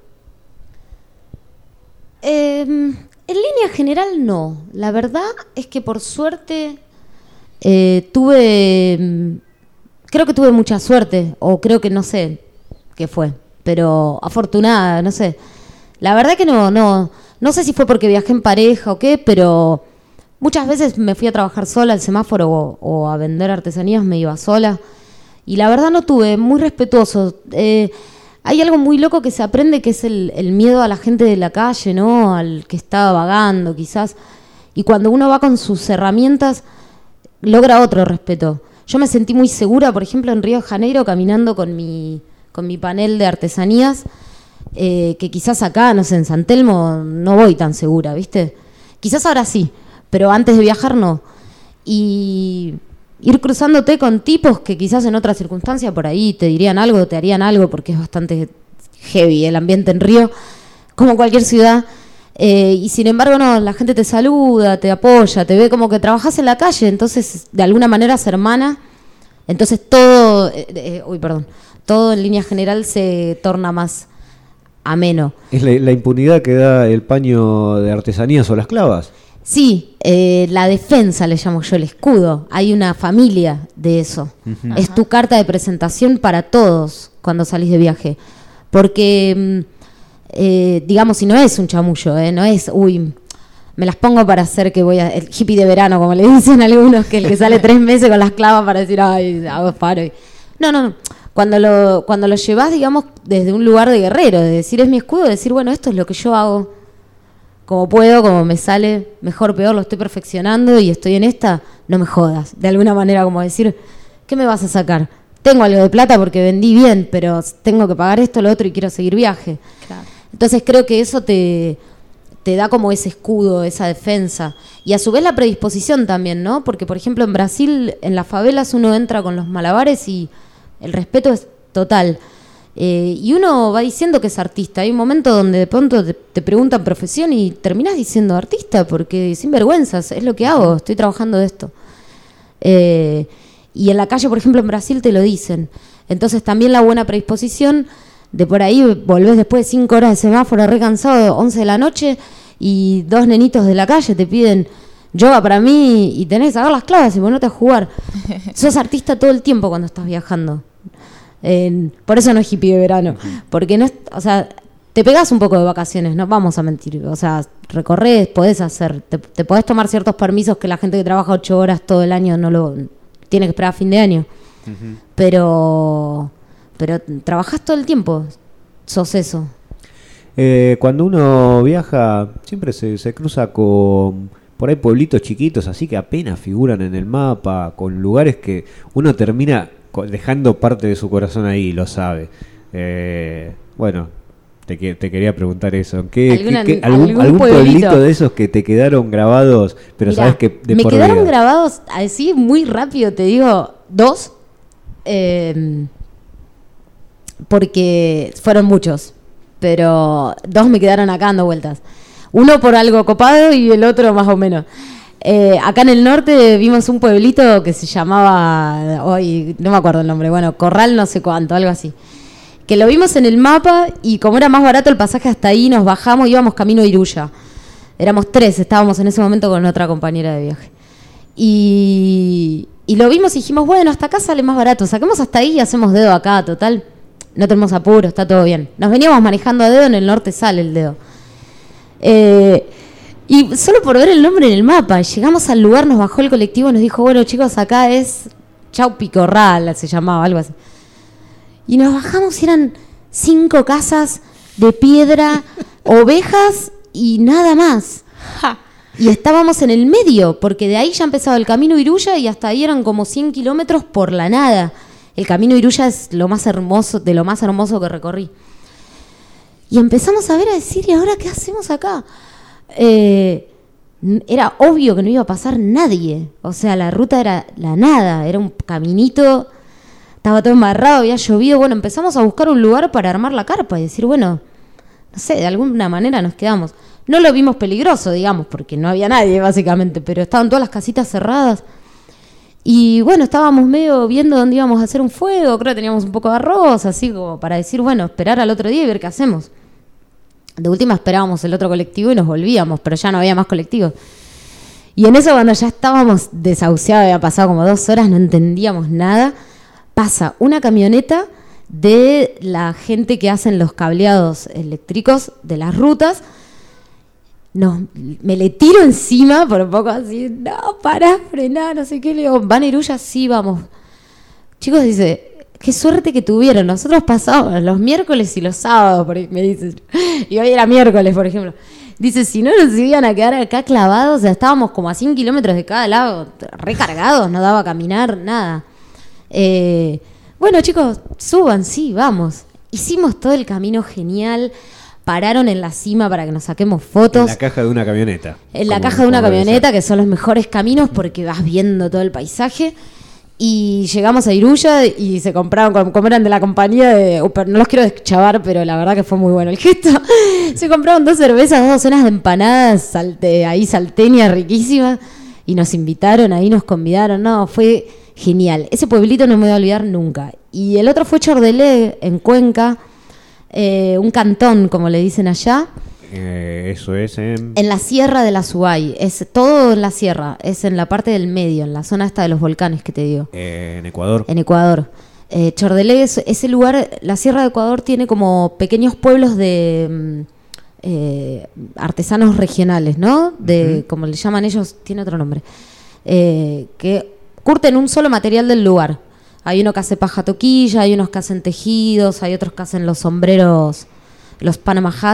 Eh, en línea general no. La verdad es que por suerte eh, tuve, creo que tuve mucha suerte, o creo que no sé qué fue, pero afortunada, no sé. La verdad que no, no, no sé si fue porque viajé en pareja o qué, pero muchas veces me fui a trabajar sola al semáforo o, o a vender artesanías, me iba sola. Y la verdad no tuve, muy respetuoso. Eh, hay algo muy loco que se aprende que es el, el miedo a la gente de la calle, ¿no? Al que está vagando quizás. Y cuando uno va con sus herramientas, logra otro respeto. Yo me sentí muy segura, por ejemplo, en Río de Janeiro, caminando con mi, con mi panel de artesanías. Eh, que quizás acá, no sé, en San Telmo no voy tan segura, ¿viste? Quizás ahora sí, pero antes de viajar no. Y ir cruzándote con tipos que quizás en otra circunstancia por ahí te dirían algo, te harían algo, porque es bastante heavy el ambiente en Río, como cualquier ciudad. Eh, y sin embargo, no, la gente te saluda, te apoya, te ve como que trabajas en la calle, entonces de alguna manera es hermana. Entonces todo, eh, eh, uy, perdón, todo en línea general se torna más ameno. ¿Es la, la impunidad que da el paño de artesanías o las clavas? Sí, eh, la defensa le llamo yo, el escudo. Hay una familia de eso. Uh-huh. Es tu carta de presentación para todos cuando salís de viaje. Porque, eh, digamos, si no es un chamullo, eh, no es, uy, me las pongo para hacer que voy a... El hippie de verano, como le dicen algunos, que el que sale tres meses con las clavas para decir, ay, hago paro. No, no, no. Cuando lo, cuando lo llevas, digamos, desde un lugar de guerrero, de decir es mi escudo, de decir, bueno, esto es lo que yo hago, como puedo, como me sale, mejor, peor, lo estoy perfeccionando y estoy en esta, no me jodas. De alguna manera, como decir, ¿qué me vas a sacar? Tengo algo de plata porque vendí bien, pero tengo que pagar esto, lo otro y quiero seguir viaje. Claro. Entonces creo que eso te, te da como ese escudo, esa defensa. Y a su vez la predisposición también, ¿no? Porque, por ejemplo, en Brasil, en las favelas, uno entra con los malabares y el respeto es total. Eh, y uno va diciendo que es artista. Hay un momento donde de pronto te, te preguntan profesión y terminás diciendo artista, porque sin vergüenzas, es lo que hago, estoy trabajando de esto. Eh, y en la calle, por ejemplo, en Brasil te lo dicen. Entonces también la buena predisposición de por ahí volvés después de cinco horas de semáforo re cansado, once de la noche, y dos nenitos de la calle te piden yoga para mí y tenés que sacar las claves y ponerte a jugar. Sos artista todo el tiempo cuando estás viajando. Eh, por eso no es hippie de verano, porque no es, o sea, te pegás un poco de vacaciones, no vamos a mentir, o sea, recorres, podés hacer, te, te podés tomar ciertos permisos que la gente que trabaja ocho horas todo el año no lo tiene que esperar a fin de año, uh-huh. pero pero trabajás todo el tiempo, sos eso. Eh, cuando uno viaja siempre se, se cruza con por ahí pueblitos chiquitos así que apenas figuran en el mapa, con lugares que uno termina dejando parte de su corazón ahí, lo sabe. Eh, bueno, te, te quería preguntar eso. ¿Qué, ¿Alguna, qué, qué, algún, ¿Algún, algún pueblito? pueblito de esos que te quedaron grabados, pero Mirá, sabes que de me por quedaron vida? grabados así muy rápido, te digo, dos, eh, porque fueron muchos, pero dos me quedaron acá dando vueltas. Uno por algo copado y el otro más o menos. Eh, acá en el norte vimos un pueblito que se llamaba, hoy no me acuerdo el nombre, bueno, Corral no sé cuánto, algo así. Que lo vimos en el mapa y como era más barato el pasaje hasta ahí, nos bajamos y íbamos camino a Iruya. Éramos tres, estábamos en ese momento con otra compañera de viaje. Y, y lo vimos y dijimos, bueno, hasta acá sale más barato, saquemos hasta ahí y hacemos dedo acá, total. No tenemos apuro, está todo bien. Nos veníamos manejando a dedo, en el norte sale el dedo. Eh, y solo por ver el nombre en el mapa, llegamos al lugar, nos bajó el colectivo y nos dijo, bueno chicos, acá es Chau Picorral, se llamaba, algo así. Y nos bajamos y eran cinco casas de piedra, ovejas y nada más. Ja. Y estábamos en el medio, porque de ahí ya empezaba el camino Iruya y hasta ahí eran como cien kilómetros por la nada. El camino Iruya es lo más hermoso, de lo más hermoso que recorrí. Y empezamos a ver, a decir, ¿y ahora qué hacemos acá? Eh, era obvio que no iba a pasar nadie. O sea, la ruta era la nada, era un caminito, estaba todo embarrado, había llovido. Bueno, empezamos a buscar un lugar para armar la carpa y decir, bueno, no sé, de alguna manera nos quedamos. No lo vimos peligroso, digamos, porque no había nadie, básicamente, pero estaban todas las casitas cerradas. Y bueno, estábamos medio viendo dónde íbamos a hacer un fuego, creo que teníamos un poco de arroz, así como para decir, bueno, esperar al otro día y ver qué hacemos. De última esperábamos el otro colectivo y nos volvíamos, pero ya no había más colectivos. Y en eso, cuando ya estábamos desahuciados, había pasado como dos horas, no entendíamos nada, pasa una camioneta de la gente que hacen los cableados eléctricos de las rutas. No, me le tiro encima por un poco así, no, pará, frená, no sé qué, le digo, ¿van a Iruya? Sí, vamos. Chicos, dice, qué suerte que tuvieron, nosotros pasábamos los miércoles y los sábados, por ahí, me dicen, y hoy era miércoles, por ejemplo. Dice, si no nos iban a quedar acá clavados, o sea, estábamos como a cien kilómetros de cada lado, recargados, no daba a caminar, nada. Eh, bueno, chicos, suban, sí, vamos. Hicimos todo el camino genial. Pararon en la cima para que nos saquemos fotos. En la caja de una camioneta. En la caja de una camioneta, que son los mejores caminos porque vas viendo todo el paisaje. Y llegamos a Iruya y se compraron, como eran de la compañía de... Uh, no los quiero deschavar, pero la verdad que fue muy bueno el gesto. Se compraron dos cervezas, dos docenas de empanadas salte, ahí salteñas riquísimas. Y nos invitaron, ahí nos convidaron. No, fue genial. Ese pueblito no me voy a olvidar nunca. Y el otro fue Chordelé, en Cuenca. Eh, un cantón, como le dicen allá. Eh, eso es en... En la sierra de la Suay. Es todo en la sierra. Es en la parte del medio, en la zona esta de los volcanes que te digo. Eh, en Ecuador. En Ecuador. Eh, Chordelé, es, ese lugar, la sierra de Ecuador tiene como pequeños pueblos de eh, artesanos regionales, ¿no? De, uh-huh. Como le llaman ellos, tiene otro nombre. Eh, que curten un solo material del lugar. Hay uno que hace paja toquilla, hay unos que hacen tejidos, hay otros que hacen los sombreros, los Panama Hat.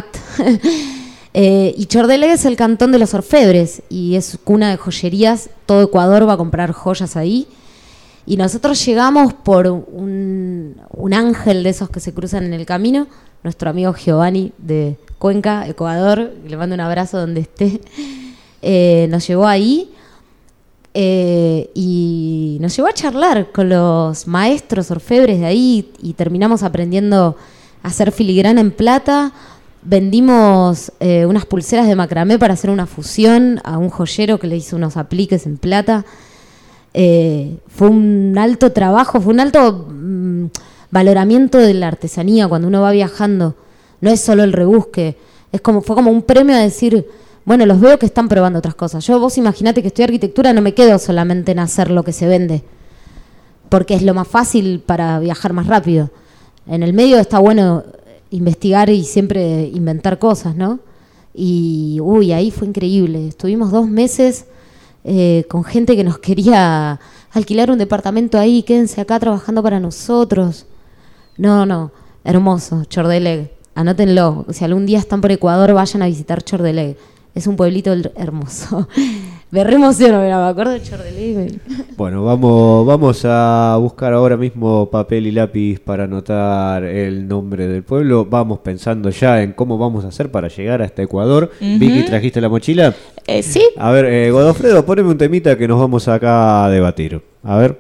eh, y Chordelé es el cantón de los orfebres y es cuna de joyerías. Todo Ecuador va a comprar joyas ahí. Y nosotros llegamos por un, un ángel de esos que se cruzan en el camino, nuestro amigo Giovanni de Cuenca, Ecuador, le mando un abrazo donde esté. Eh, nos llevó ahí. Eh, y nos llevó a charlar con los maestros orfebres de ahí y terminamos aprendiendo a hacer filigrana en plata. Vendimos eh, unas pulseras de macramé para hacer una fusión a un joyero que le hizo unos apliques en plata. Eh, fue un alto trabajo, fue un alto mmm, valoramiento de la artesanía cuando uno va viajando. No es solo el rebusque, es como, fue como un premio a decir... Bueno, los veo que están probando otras cosas. Yo, vos imaginate que estudié arquitectura, no me quedo solamente en hacer lo que se vende, porque es lo más fácil para viajar más rápido. En el medio está bueno investigar y siempre inventar cosas, ¿no? Y, uy, ahí fue increíble. Estuvimos dos meses eh, con gente que nos quería alquilar un departamento ahí, quédense acá trabajando para nosotros. No, no, hermoso, Chordelé. Anótenlo. Si algún día están por Ecuador, vayan a visitar Chordelé. Es un pueblito hermoso. Me re emociono, mira, me acuerdo de Chordelé. Bueno, vamos, vamos a buscar ahora mismo papel y lápiz para anotar el nombre del pueblo. Vamos pensando ya en cómo vamos a hacer para llegar hasta Ecuador. Uh-huh. Vicky, ¿trajiste la mochila? Eh, sí. A ver, eh, Godofredo, poneme un temita que nos vamos acá a debatir. A ver.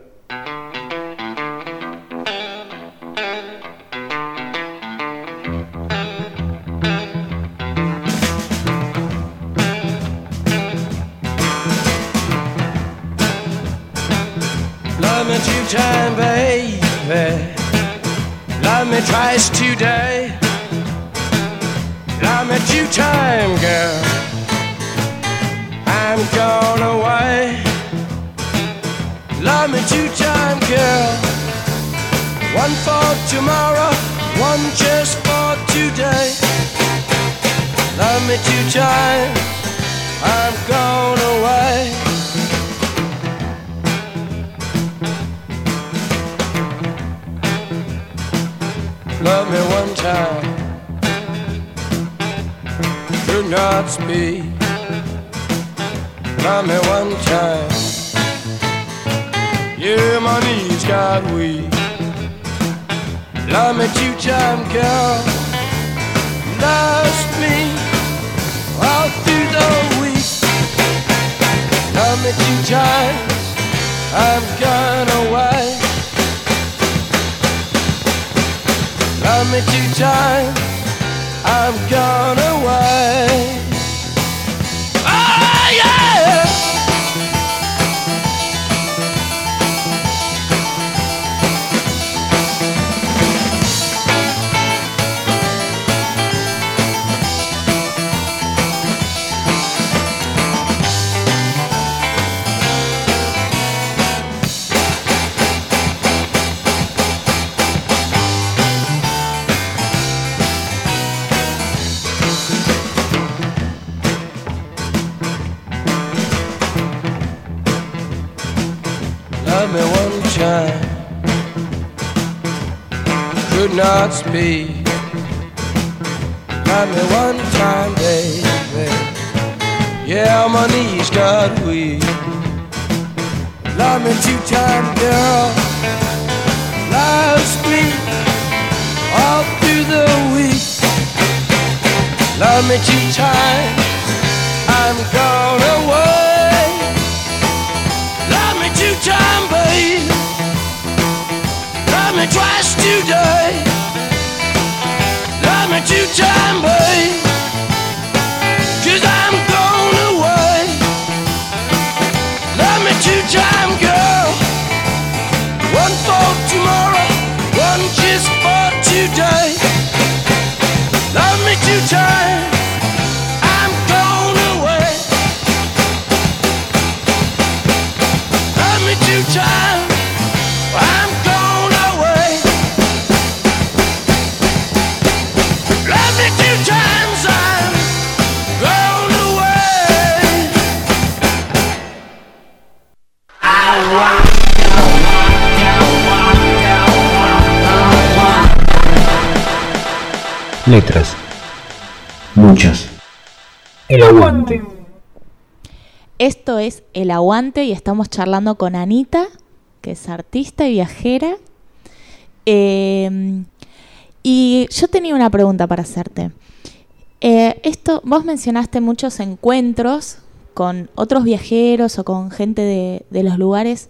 time, baby. Love me twice today. Love me two time, girl. I'm gone away. Love me two time, girl. One for tomorrow, one just for today. Love me two time, I'm gone away. Love me one time, do not speak. Love me one time, yeah, my knees got weak. Love me two time, girl. Lost me all through the week. Love me two times, I'm gone away. Love me two times, I'm gone away. Oh yeah! Love me one time, could not speak. Love me one time, baby. Yeah, my knees got weak. Love me two time, girl. Lost me all through the week. Love me two times, I'm gone away. Love me two time, babe. Love me twice today. Love me two time, babe. Cause I'm gone away. Love me two time, girl. One for tomorrow, one just for today. Love me two time, I'm gone away. Love me two time, I'm gone away. Love me two times, I'm gone away. I want. Letras. Muchas. El aguante. Esto es El Aguante y estamos charlando con Anita, que es artista y viajera. Eh, y yo tenía una pregunta para hacerte. Eh, esto, vos mencionaste muchos encuentros con otros viajeros o con gente de, de los lugares.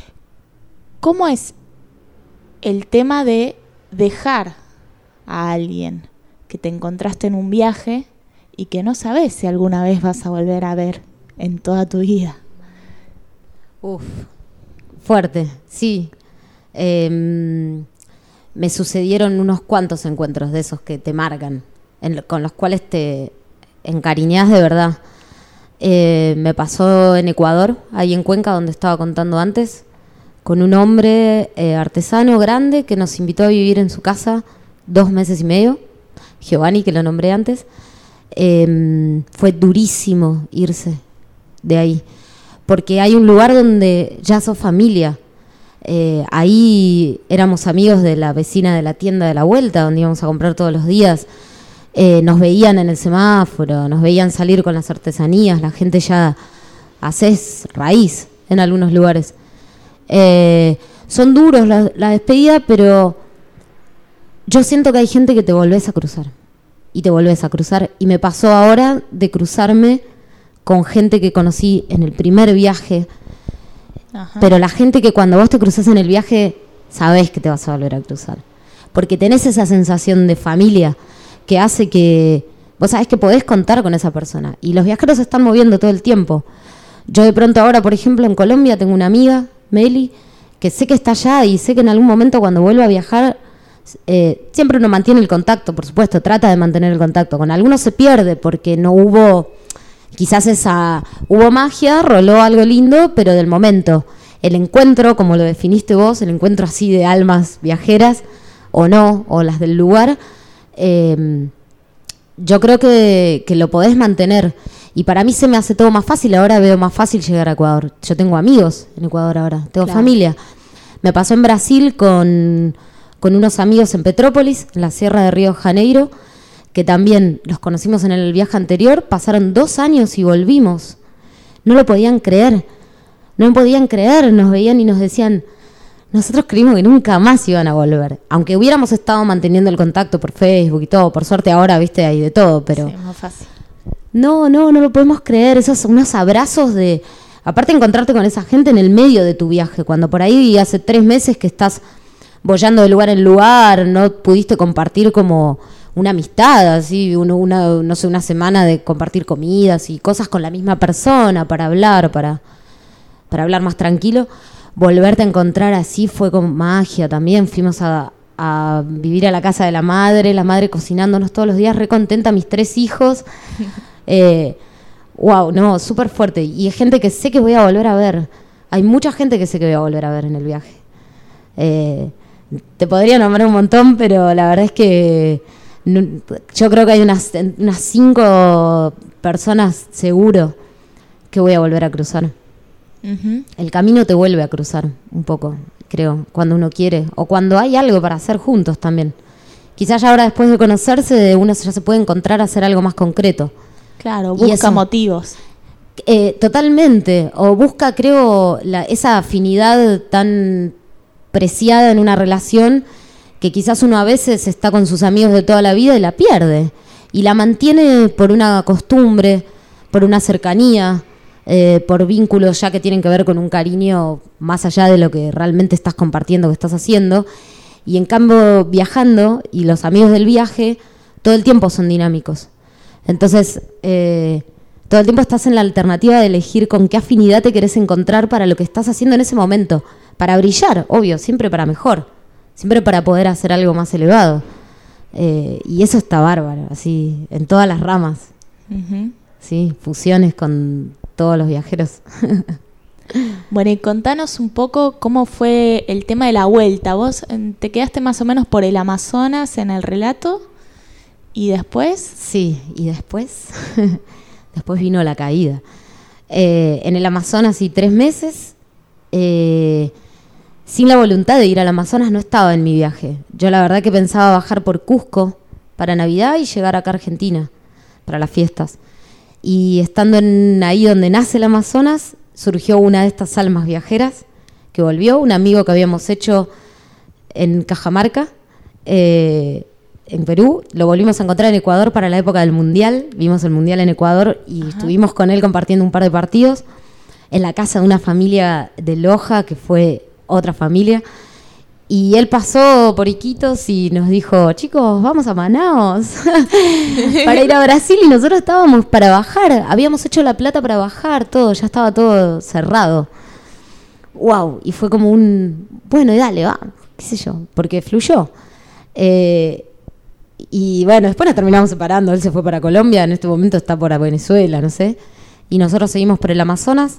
¿Cómo es el tema de dejar a alguien que te encontraste en un viaje y que no sabes si alguna vez vas a volver a ver en toda tu vida? Uf, fuerte, sí. Eh, me sucedieron unos cuantos encuentros de esos que te marcan, en, con los cuales te encariñás de verdad. Eh, me pasó en Ecuador, ahí en Cuenca, donde estaba contando antes, con un hombre eh, artesano grande que nos invitó a vivir en su casa dos meses y medio, Giovanni, que lo nombré antes. Eh, fue durísimo irse de ahí, porque hay un lugar donde ya sos familia. Eh, ahí éramos amigos de la vecina de la tienda de la vuelta, donde íbamos a comprar todos los días. Eh, nos veían en el semáforo, nos veían salir con las artesanías, la gente ya haces raíz en algunos lugares. Eh, son duros la, la despedida, pero yo siento que hay gente que te volvés a cruzar y te volvés a cruzar, y me pasó ahora de cruzarme con gente que conocí en el primer viaje. Ajá. Pero la gente que cuando vos te cruzás en el viaje sabés que te vas a volver a cruzar, porque tenés esa sensación de familia que hace que vos sabés que podés contar con esa persona, y los viajeros se están moviendo todo el tiempo. Yo de pronto ahora, por ejemplo, en Colombia tengo una amiga, Meli, que sé que está allá y sé que en algún momento cuando vuelva a viajar, eh, siempre uno mantiene el contacto, por supuesto, trata de mantener el contacto. Con algunos se pierde porque no hubo, quizás esa, hubo magia, roló algo lindo, pero del momento. El encuentro, como lo definiste vos, el encuentro así de almas viajeras, o no, o las del lugar, eh, yo creo que, que lo podés mantener. Y para mí se me hace todo más fácil. Ahora veo más fácil llegar a Ecuador. Yo tengo amigos en Ecuador ahora, tengo Claro. familia. Me pasó en Brasil con, con unos amigos en Petrópolis, en la Sierra de Río de Janeiro, que también los conocimos en el viaje anterior. Pasaron dos años y volvimos. No lo podían creer. No podían creer. Nos veían y nos decían, nosotros creímos que nunca más iban a volver. Aunque hubiéramos estado manteniendo el contacto por Facebook y todo. Por suerte ahora, viste, hay de todo, pero... Sí, más fácil. No, no, no lo podemos creer. Esos unos abrazos de... Aparte encontrarte con esa gente en el medio de tu viaje. Cuando por ahí hace tres meses que estás boyando de lugar en lugar, no pudiste compartir como una amistad, así, uno, una, no sé, una semana de compartir comidas y cosas con la misma persona para hablar, para, para hablar más tranquilo. Volverte a encontrar así fue como magia también. Fuimos a, a vivir a la casa de la madre, la madre cocinándonos todos los días, re contenta, mis tres hijos. Eh, wow, no, súper fuerte. Y es gente que sé que voy a volver a ver. Hay mucha gente que sé que voy a volver a ver en el viaje. Eh, te podría nombrar un montón, pero la verdad es que no, yo creo que hay unas, unas cinco personas seguro que voy a volver a cruzar. Ujú. El camino te vuelve a cruzar un poco, creo, cuando uno quiere. O cuando hay algo para hacer juntos también. Quizás ya ahora después de conocerse uno ya se puede encontrar a hacer algo más concreto. Claro, Y busca eso. motivos. Eh, totalmente. O busca, creo, la, esa afinidad tan preciada en una relación que quizás uno a veces está con sus amigos de toda la vida y la pierde. Y la mantiene por una costumbre, por una cercanía, eh, por vínculos ya que tienen que ver con un cariño más allá de lo que realmente estás compartiendo, que estás haciendo. Y en cambio, viajando, y los amigos del viaje, todo el tiempo son dinámicos. Entonces, eh, todo el tiempo estás en la alternativa de elegir con qué afinidad te querés encontrar para lo que estás haciendo en ese momento. Para brillar, obvio, siempre para mejor. Siempre para poder hacer algo más elevado. Eh, y eso está bárbaro, así, en todas las ramas. Ujú. Sí, fusiones con todos los viajeros. Bueno, y contanos un poco cómo fue el tema de la vuelta. Vos eh, te quedaste más o menos por el Amazonas en el relato y después... Sí, y después, después vino la caída. Eh, en el Amazonas, y tres meses, eh, sin la voluntad de ir al Amazonas, no estaba en mi viaje. Yo la verdad que pensaba bajar por Cusco para Navidad y llegar acá a Argentina para las fiestas. Y estando en, ahí donde nace el Amazonas, surgió una de estas almas viajeras que volvió, un amigo que habíamos hecho en Cajamarca, eh, en Perú. Lo volvimos a encontrar en Ecuador para la época del Mundial. Vimos el Mundial en Ecuador y Ajá. estuvimos con él compartiendo un par de partidos en la casa de una familia de Loja, que fue otra familia. Y él pasó por Iquitos y nos dijo, chicos, vamos a Manaos para ir a Brasil. Y nosotros estábamos para bajar. Habíamos hecho la plata para bajar, todo. Ya estaba todo cerrado. Wow. Y fue como un, bueno, y dale, va, qué sé yo, porque fluyó. Eh, y bueno, después nos terminamos separando. Él se fue para Colombia, en este momento está por Venezuela, no sé. Y nosotros seguimos por el Amazonas.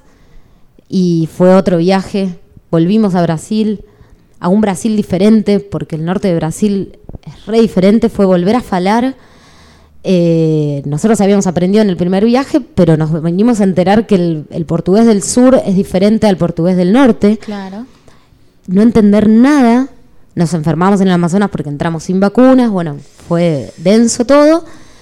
Y fue otro viaje. Volvimos a Brasil, a un Brasil diferente, porque el norte de Brasil es re diferente. Fue volver a falar. Eh, nosotros habíamos aprendido en el primer viaje, pero nos venimos a enterar que el, el portugués del sur es diferente al portugués del norte. Claro. No entender nada. Nos enfermamos en el Amazonas porque entramos sin vacunas. Bueno, fue denso todo.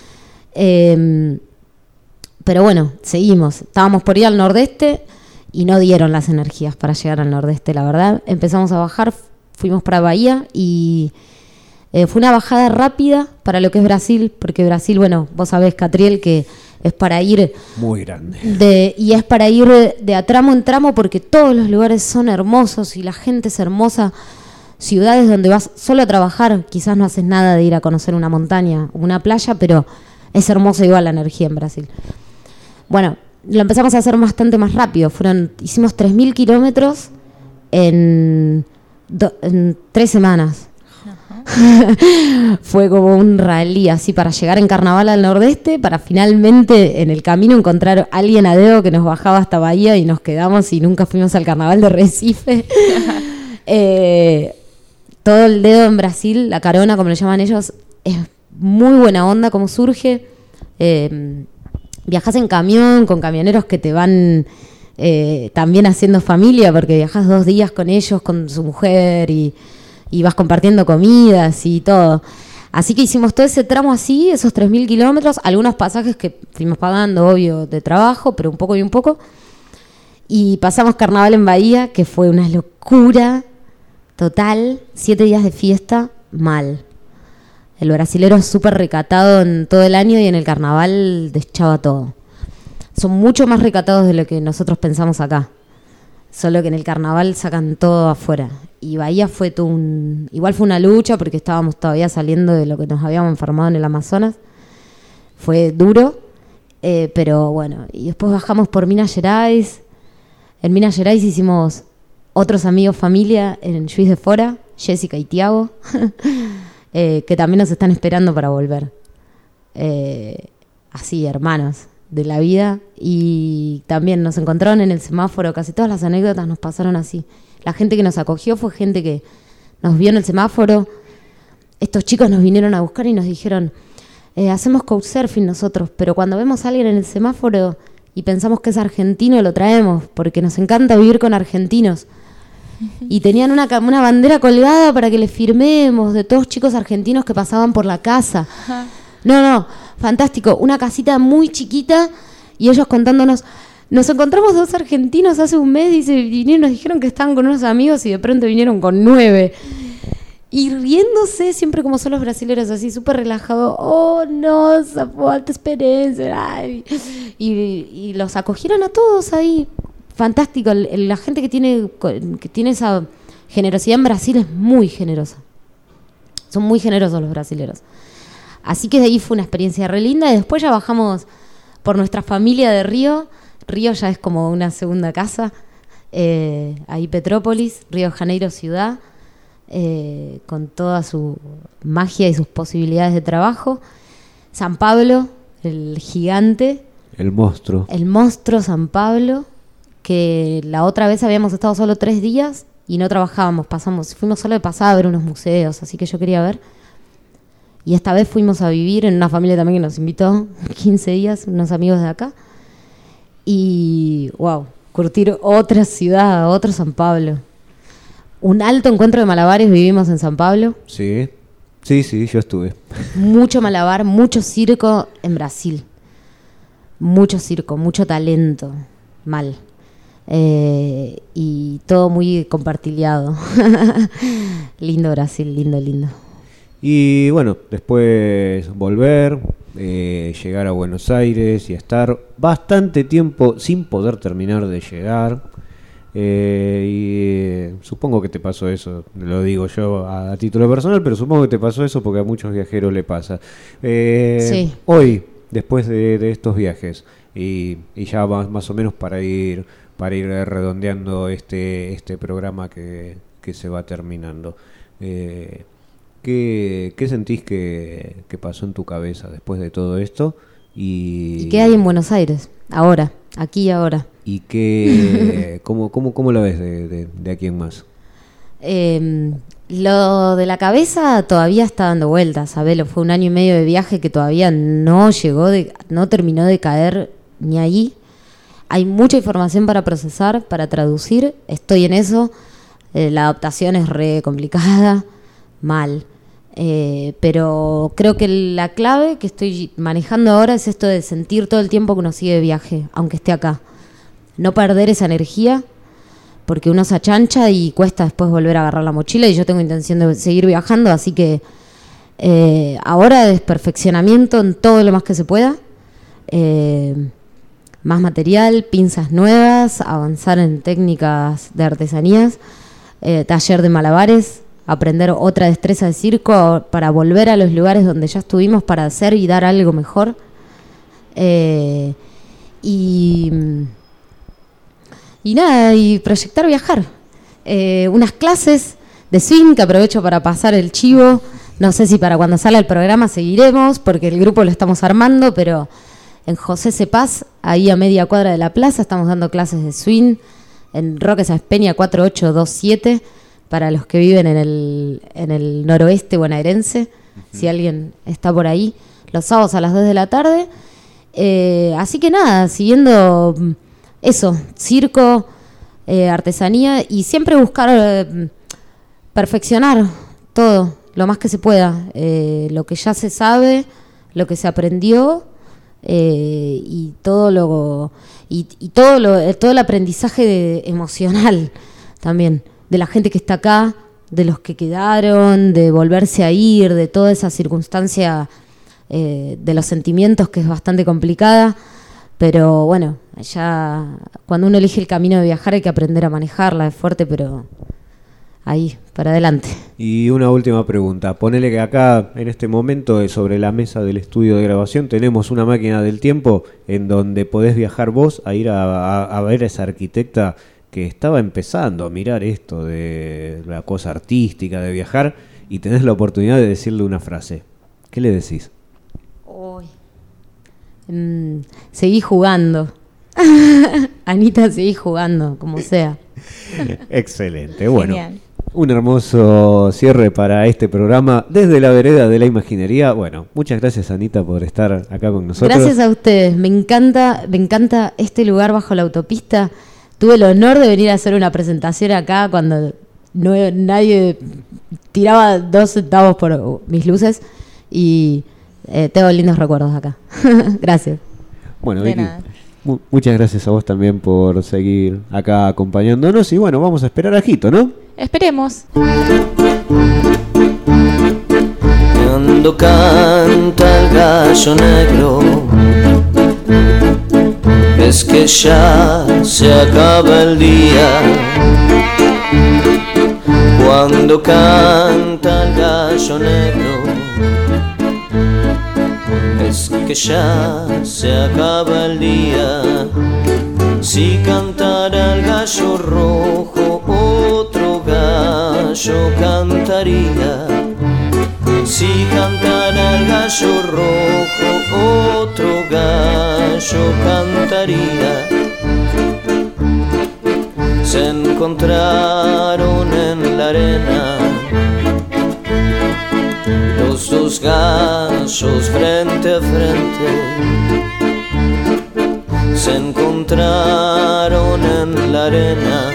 Eh, pero bueno, seguimos. Estábamos por ir al nordeste y no dieron las energías para llegar al nordeste, la verdad. Empezamos a bajar, fuimos para Bahía y eh, fue una bajada rápida para lo que es Brasil, porque Brasil, bueno, vos sabés, Catriel, que es para ir Muy grande. de, y es para ir de a tramo en tramo, porque todos los lugares son hermosos y la gente es hermosa. Ciudades donde vas solo a trabajar, quizás no haces nada de ir a conocer una montaña o una playa, pero es hermosa igual la energía en Brasil. Bueno, lo empezamos a hacer bastante más rápido. Fueron, hicimos tres mil kilómetros en, do, en tres semanas. Fue como un rally así para llegar en carnaval al nordeste, para finalmente en el camino encontrar a alguien a dedo que nos bajaba hasta Bahía y nos quedamos y nunca fuimos al carnaval de Recife. eh, todo el dedo en Brasil, la carona como le llaman ellos, es muy buena onda como surge. Eh, viajas en camión con camioneros que te van eh, también haciendo familia, porque viajas dos días con ellos, con su mujer y y vas compartiendo comidas y todo. Así que hicimos todo ese tramo así, esos tres mil kilómetros, algunos pasajes que fuimos pagando, obvio, de trabajo, pero un poco y un poco. Y pasamos carnaval en Bahía, que fue una locura total, siete días de fiesta, mal. El brasilero es súper recatado en todo el año y en el carnaval deschaba todo. Son mucho más recatados de lo que nosotros pensamos acá. Solo que en el carnaval sacan todo afuera. Y Bahía fue todo un... Igual fue una lucha porque estábamos todavía saliendo de lo que nos habíamos enfermado en el Amazonas. Fue duro, eh, pero bueno. Y después bajamos por Minas Gerais. En Minas Gerais hicimos otros amigos familia en Juiz de Fora, Jessica y Tiago, eh, que también nos están esperando para volver. Eh, así, hermanos de la vida. Y también nos encontraron en el semáforo, casi todas las anécdotas nos pasaron así. La gente que nos acogió fue gente que nos vio en el semáforo. Estos chicos nos vinieron a buscar y nos dijeron, eh, hacemos couchsurfing nosotros, pero cuando vemos a alguien en el semáforo y pensamos que es argentino, lo traemos, porque nos encanta vivir con argentinos. Y tenían una, una bandera colgada para que les firmemos, de todos chicos argentinos que pasaban por la casa. No, no, fantástico. Una casita muy chiquita y ellos contándonos, nos encontramos dos argentinos hace un mes, dice, vinieron, nos dijeron que estaban con unos amigos y de pronto vinieron con nueve. Y riéndose, siempre como son los brasileños, así súper relajados. Oh, no, zafó alta experiencia. Ay. Y, y los acogieron a todos ahí. Fantástico. El, el, la gente que tiene, que tiene esa generosidad en Brasil es muy generosa. Son muy generosos los brasileños. Así que de ahí fue una experiencia re linda. Y después ya bajamos por nuestra familia de Río. Río ya es como una segunda casa. Eh, ahí Petrópolis, Río de Janeiro ciudad. Eh, con toda su magia y sus posibilidades de trabajo. San Pablo, el gigante, el monstruo el monstruo San Pablo, que la otra vez habíamos estado solo tres días y no trabajábamos, pasamos, fuimos solo de pasada a ver unos museos, así que yo quería ver, y esta vez fuimos a vivir en una familia también que nos invitó quince días, unos amigos de acá, y wow, curtir otra ciudad, otro San Pablo. Un alto encuentro de malabares vivimos en San Pablo. Sí, sí, sí, yo estuve. Mucho malabar, mucho circo en Brasil. Mucho circo, mucho talento. Mal. Eh, y todo muy compartillado. Lindo Brasil, lindo, lindo. Y bueno, después volver, eh, llegar a Buenos Aires y estar bastante tiempo sin poder terminar de llegar. Eh, y supongo que te pasó eso, lo digo yo a, a título personal, pero supongo que te pasó eso porque a muchos viajeros le pasa. Eh, sí. Hoy, después de, de estos viajes, y, y ya más, más o menos para ir para ir redondeando este este programa que, que se va terminando, eh, ¿qué, qué sentís que, que pasó en tu cabeza después de todo esto? Y, ¿Y qué hay en Buenos Aires? Ahora, aquí y ahora. ¿Y qué, cómo, cómo, cómo lo ves de, de, de aquí en más? Eh, lo de la cabeza todavía está dando vueltas, sabelo. Fue un año y medio de viaje que todavía no llegó, de, no terminó de caer ni ahí. Hay mucha información para procesar, para traducir. Estoy en eso. Eh, la adaptación es re complicada, mal. Eh, pero creo que la clave que estoy manejando ahora es esto de sentir todo el tiempo que uno sigue de viaje, aunque esté acá. No perder esa energía, porque uno se achancha y cuesta después volver a agarrar la mochila, y yo tengo intención de seguir viajando, así que eh, ahora desperfeccionamiento en todo lo más que se pueda, eh, más material, pinzas nuevas, avanzar en técnicas de artesanías, eh, taller de malabares, aprender otra destreza de circo para volver a los lugares donde ya estuvimos para hacer y dar algo mejor, eh, y... Y nada, y proyectar viajar. eh, unas clases de swing que aprovecho para pasar el chivo. No sé si para cuando salga el programa seguiremos, porque el grupo lo estamos armando, pero en José Cepaz, ahí a media cuadra de la plaza, estamos dando clases de swing en Roque Sáenz Peña cuatro ocho dos siete, para los que viven en el, en el noroeste bonaerense, uh-huh. si alguien está por ahí, los sábados a las dos de la tarde. Eh, así que nada, siguiendo eso, circo, eh, artesanía, y siempre buscar eh, perfeccionar todo lo más que se pueda, eh, lo que ya se sabe, lo que se aprendió, eh, y todo lo y, y todo lo todo el aprendizaje de, emocional también de la gente que está acá, de los que quedaron, de volverse a ir, de toda esa circunstancia eh, de los sentimientos, que es bastante complicada, pero bueno, ya cuando uno elige el camino de viajar hay que aprender a manejarla, es fuerte, pero ahí, para adelante. Y una última pregunta. Ponele que acá, en este momento, sobre la mesa del estudio de grabación, tenemos una máquina del tiempo en donde podés viajar vos a ir a, a, a ver a esa arquitecta que estaba empezando a mirar esto de la cosa artística, de viajar, y tenés la oportunidad de decirle una frase. ¿Qué le decís? Uy. Mm, seguí jugando. Anita, seguí jugando, como sea. Excelente. Bueno. Genial. Un hermoso cierre para este programa desde la vereda de la imaginería. Bueno, muchas gracias, Anita, por estar acá con nosotros. Gracias a ustedes. Me encanta, me encanta este lugar bajo la autopista. Tuve el honor de venir a hacer una presentación acá cuando no, nadie tiraba dos centavos por mis luces, y eh, tengo lindos recuerdos acá. Gracias. Bueno, De Vicky, nada. mu- muchas gracias a vos también por seguir acá acompañándonos. Y bueno, vamos a esperar a Jito, ¿no? Esperemos. Cuando canta el gallo negro, es que ya se acaba el día. Cuando canta el gallo negro, es que ya se acaba el día. Si cantara el gallo rojo, otro gallo cantaría. Si cantara el gallo rojo, otro gallo cantaría. Se encontraron en la arena los dos gallos frente a frente. Se encontraron en la arena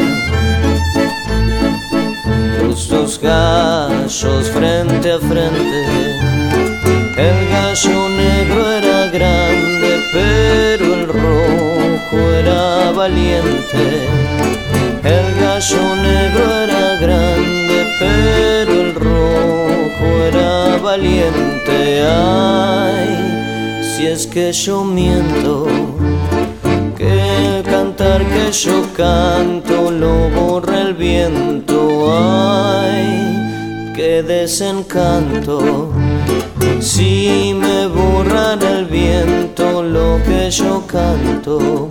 los dos gallos frente a frente. El gallo negro era grande, pero el rojo era valiente. El gallo negro era grande, pero el rojo era valiente. Ay, si es que yo miento, que el cantar que yo canto lo borra el viento. Ay, qué desencanto, si me borrara el viento lo que yo canto.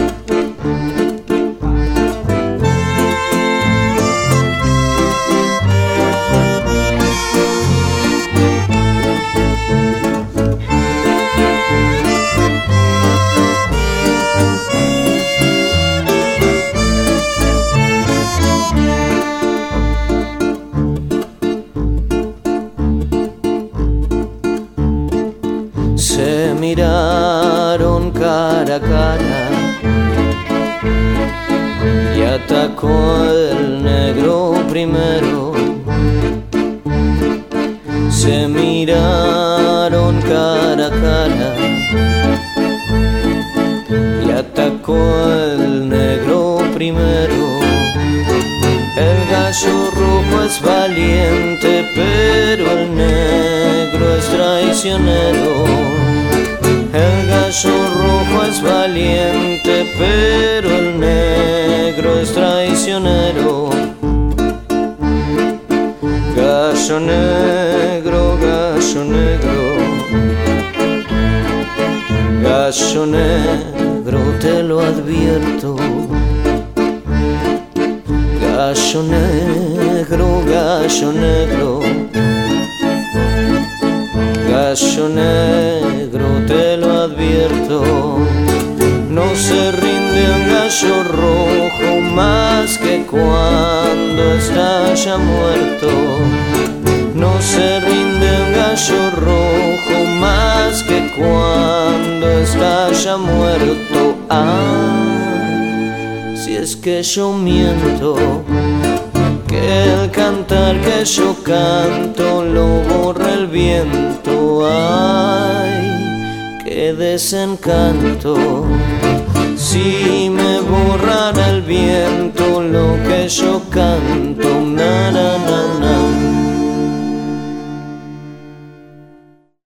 Se miraron cara a cara y atacó el negro primero. Se miraron cara a cara y atacó el negro primero. El gallo rojo es valiente, pero el negro es traicionero. El gallo rojo es valiente, pero el negro es traicionero. Gallo negro, gallo negro, gallo negro, te lo advierto. Gallo negro, gallo negro, gallo negro, te lo advierto. No se rinde un gallo rojo más que cuando está ya muerto. No se rinde un gallo rojo más que cuando está ya muerto. Ah, si es que yo miento, que el cantar que yo canto lo borra el viento. Ay, qué desencanto. Si me borrara el viento lo que yo canto, na,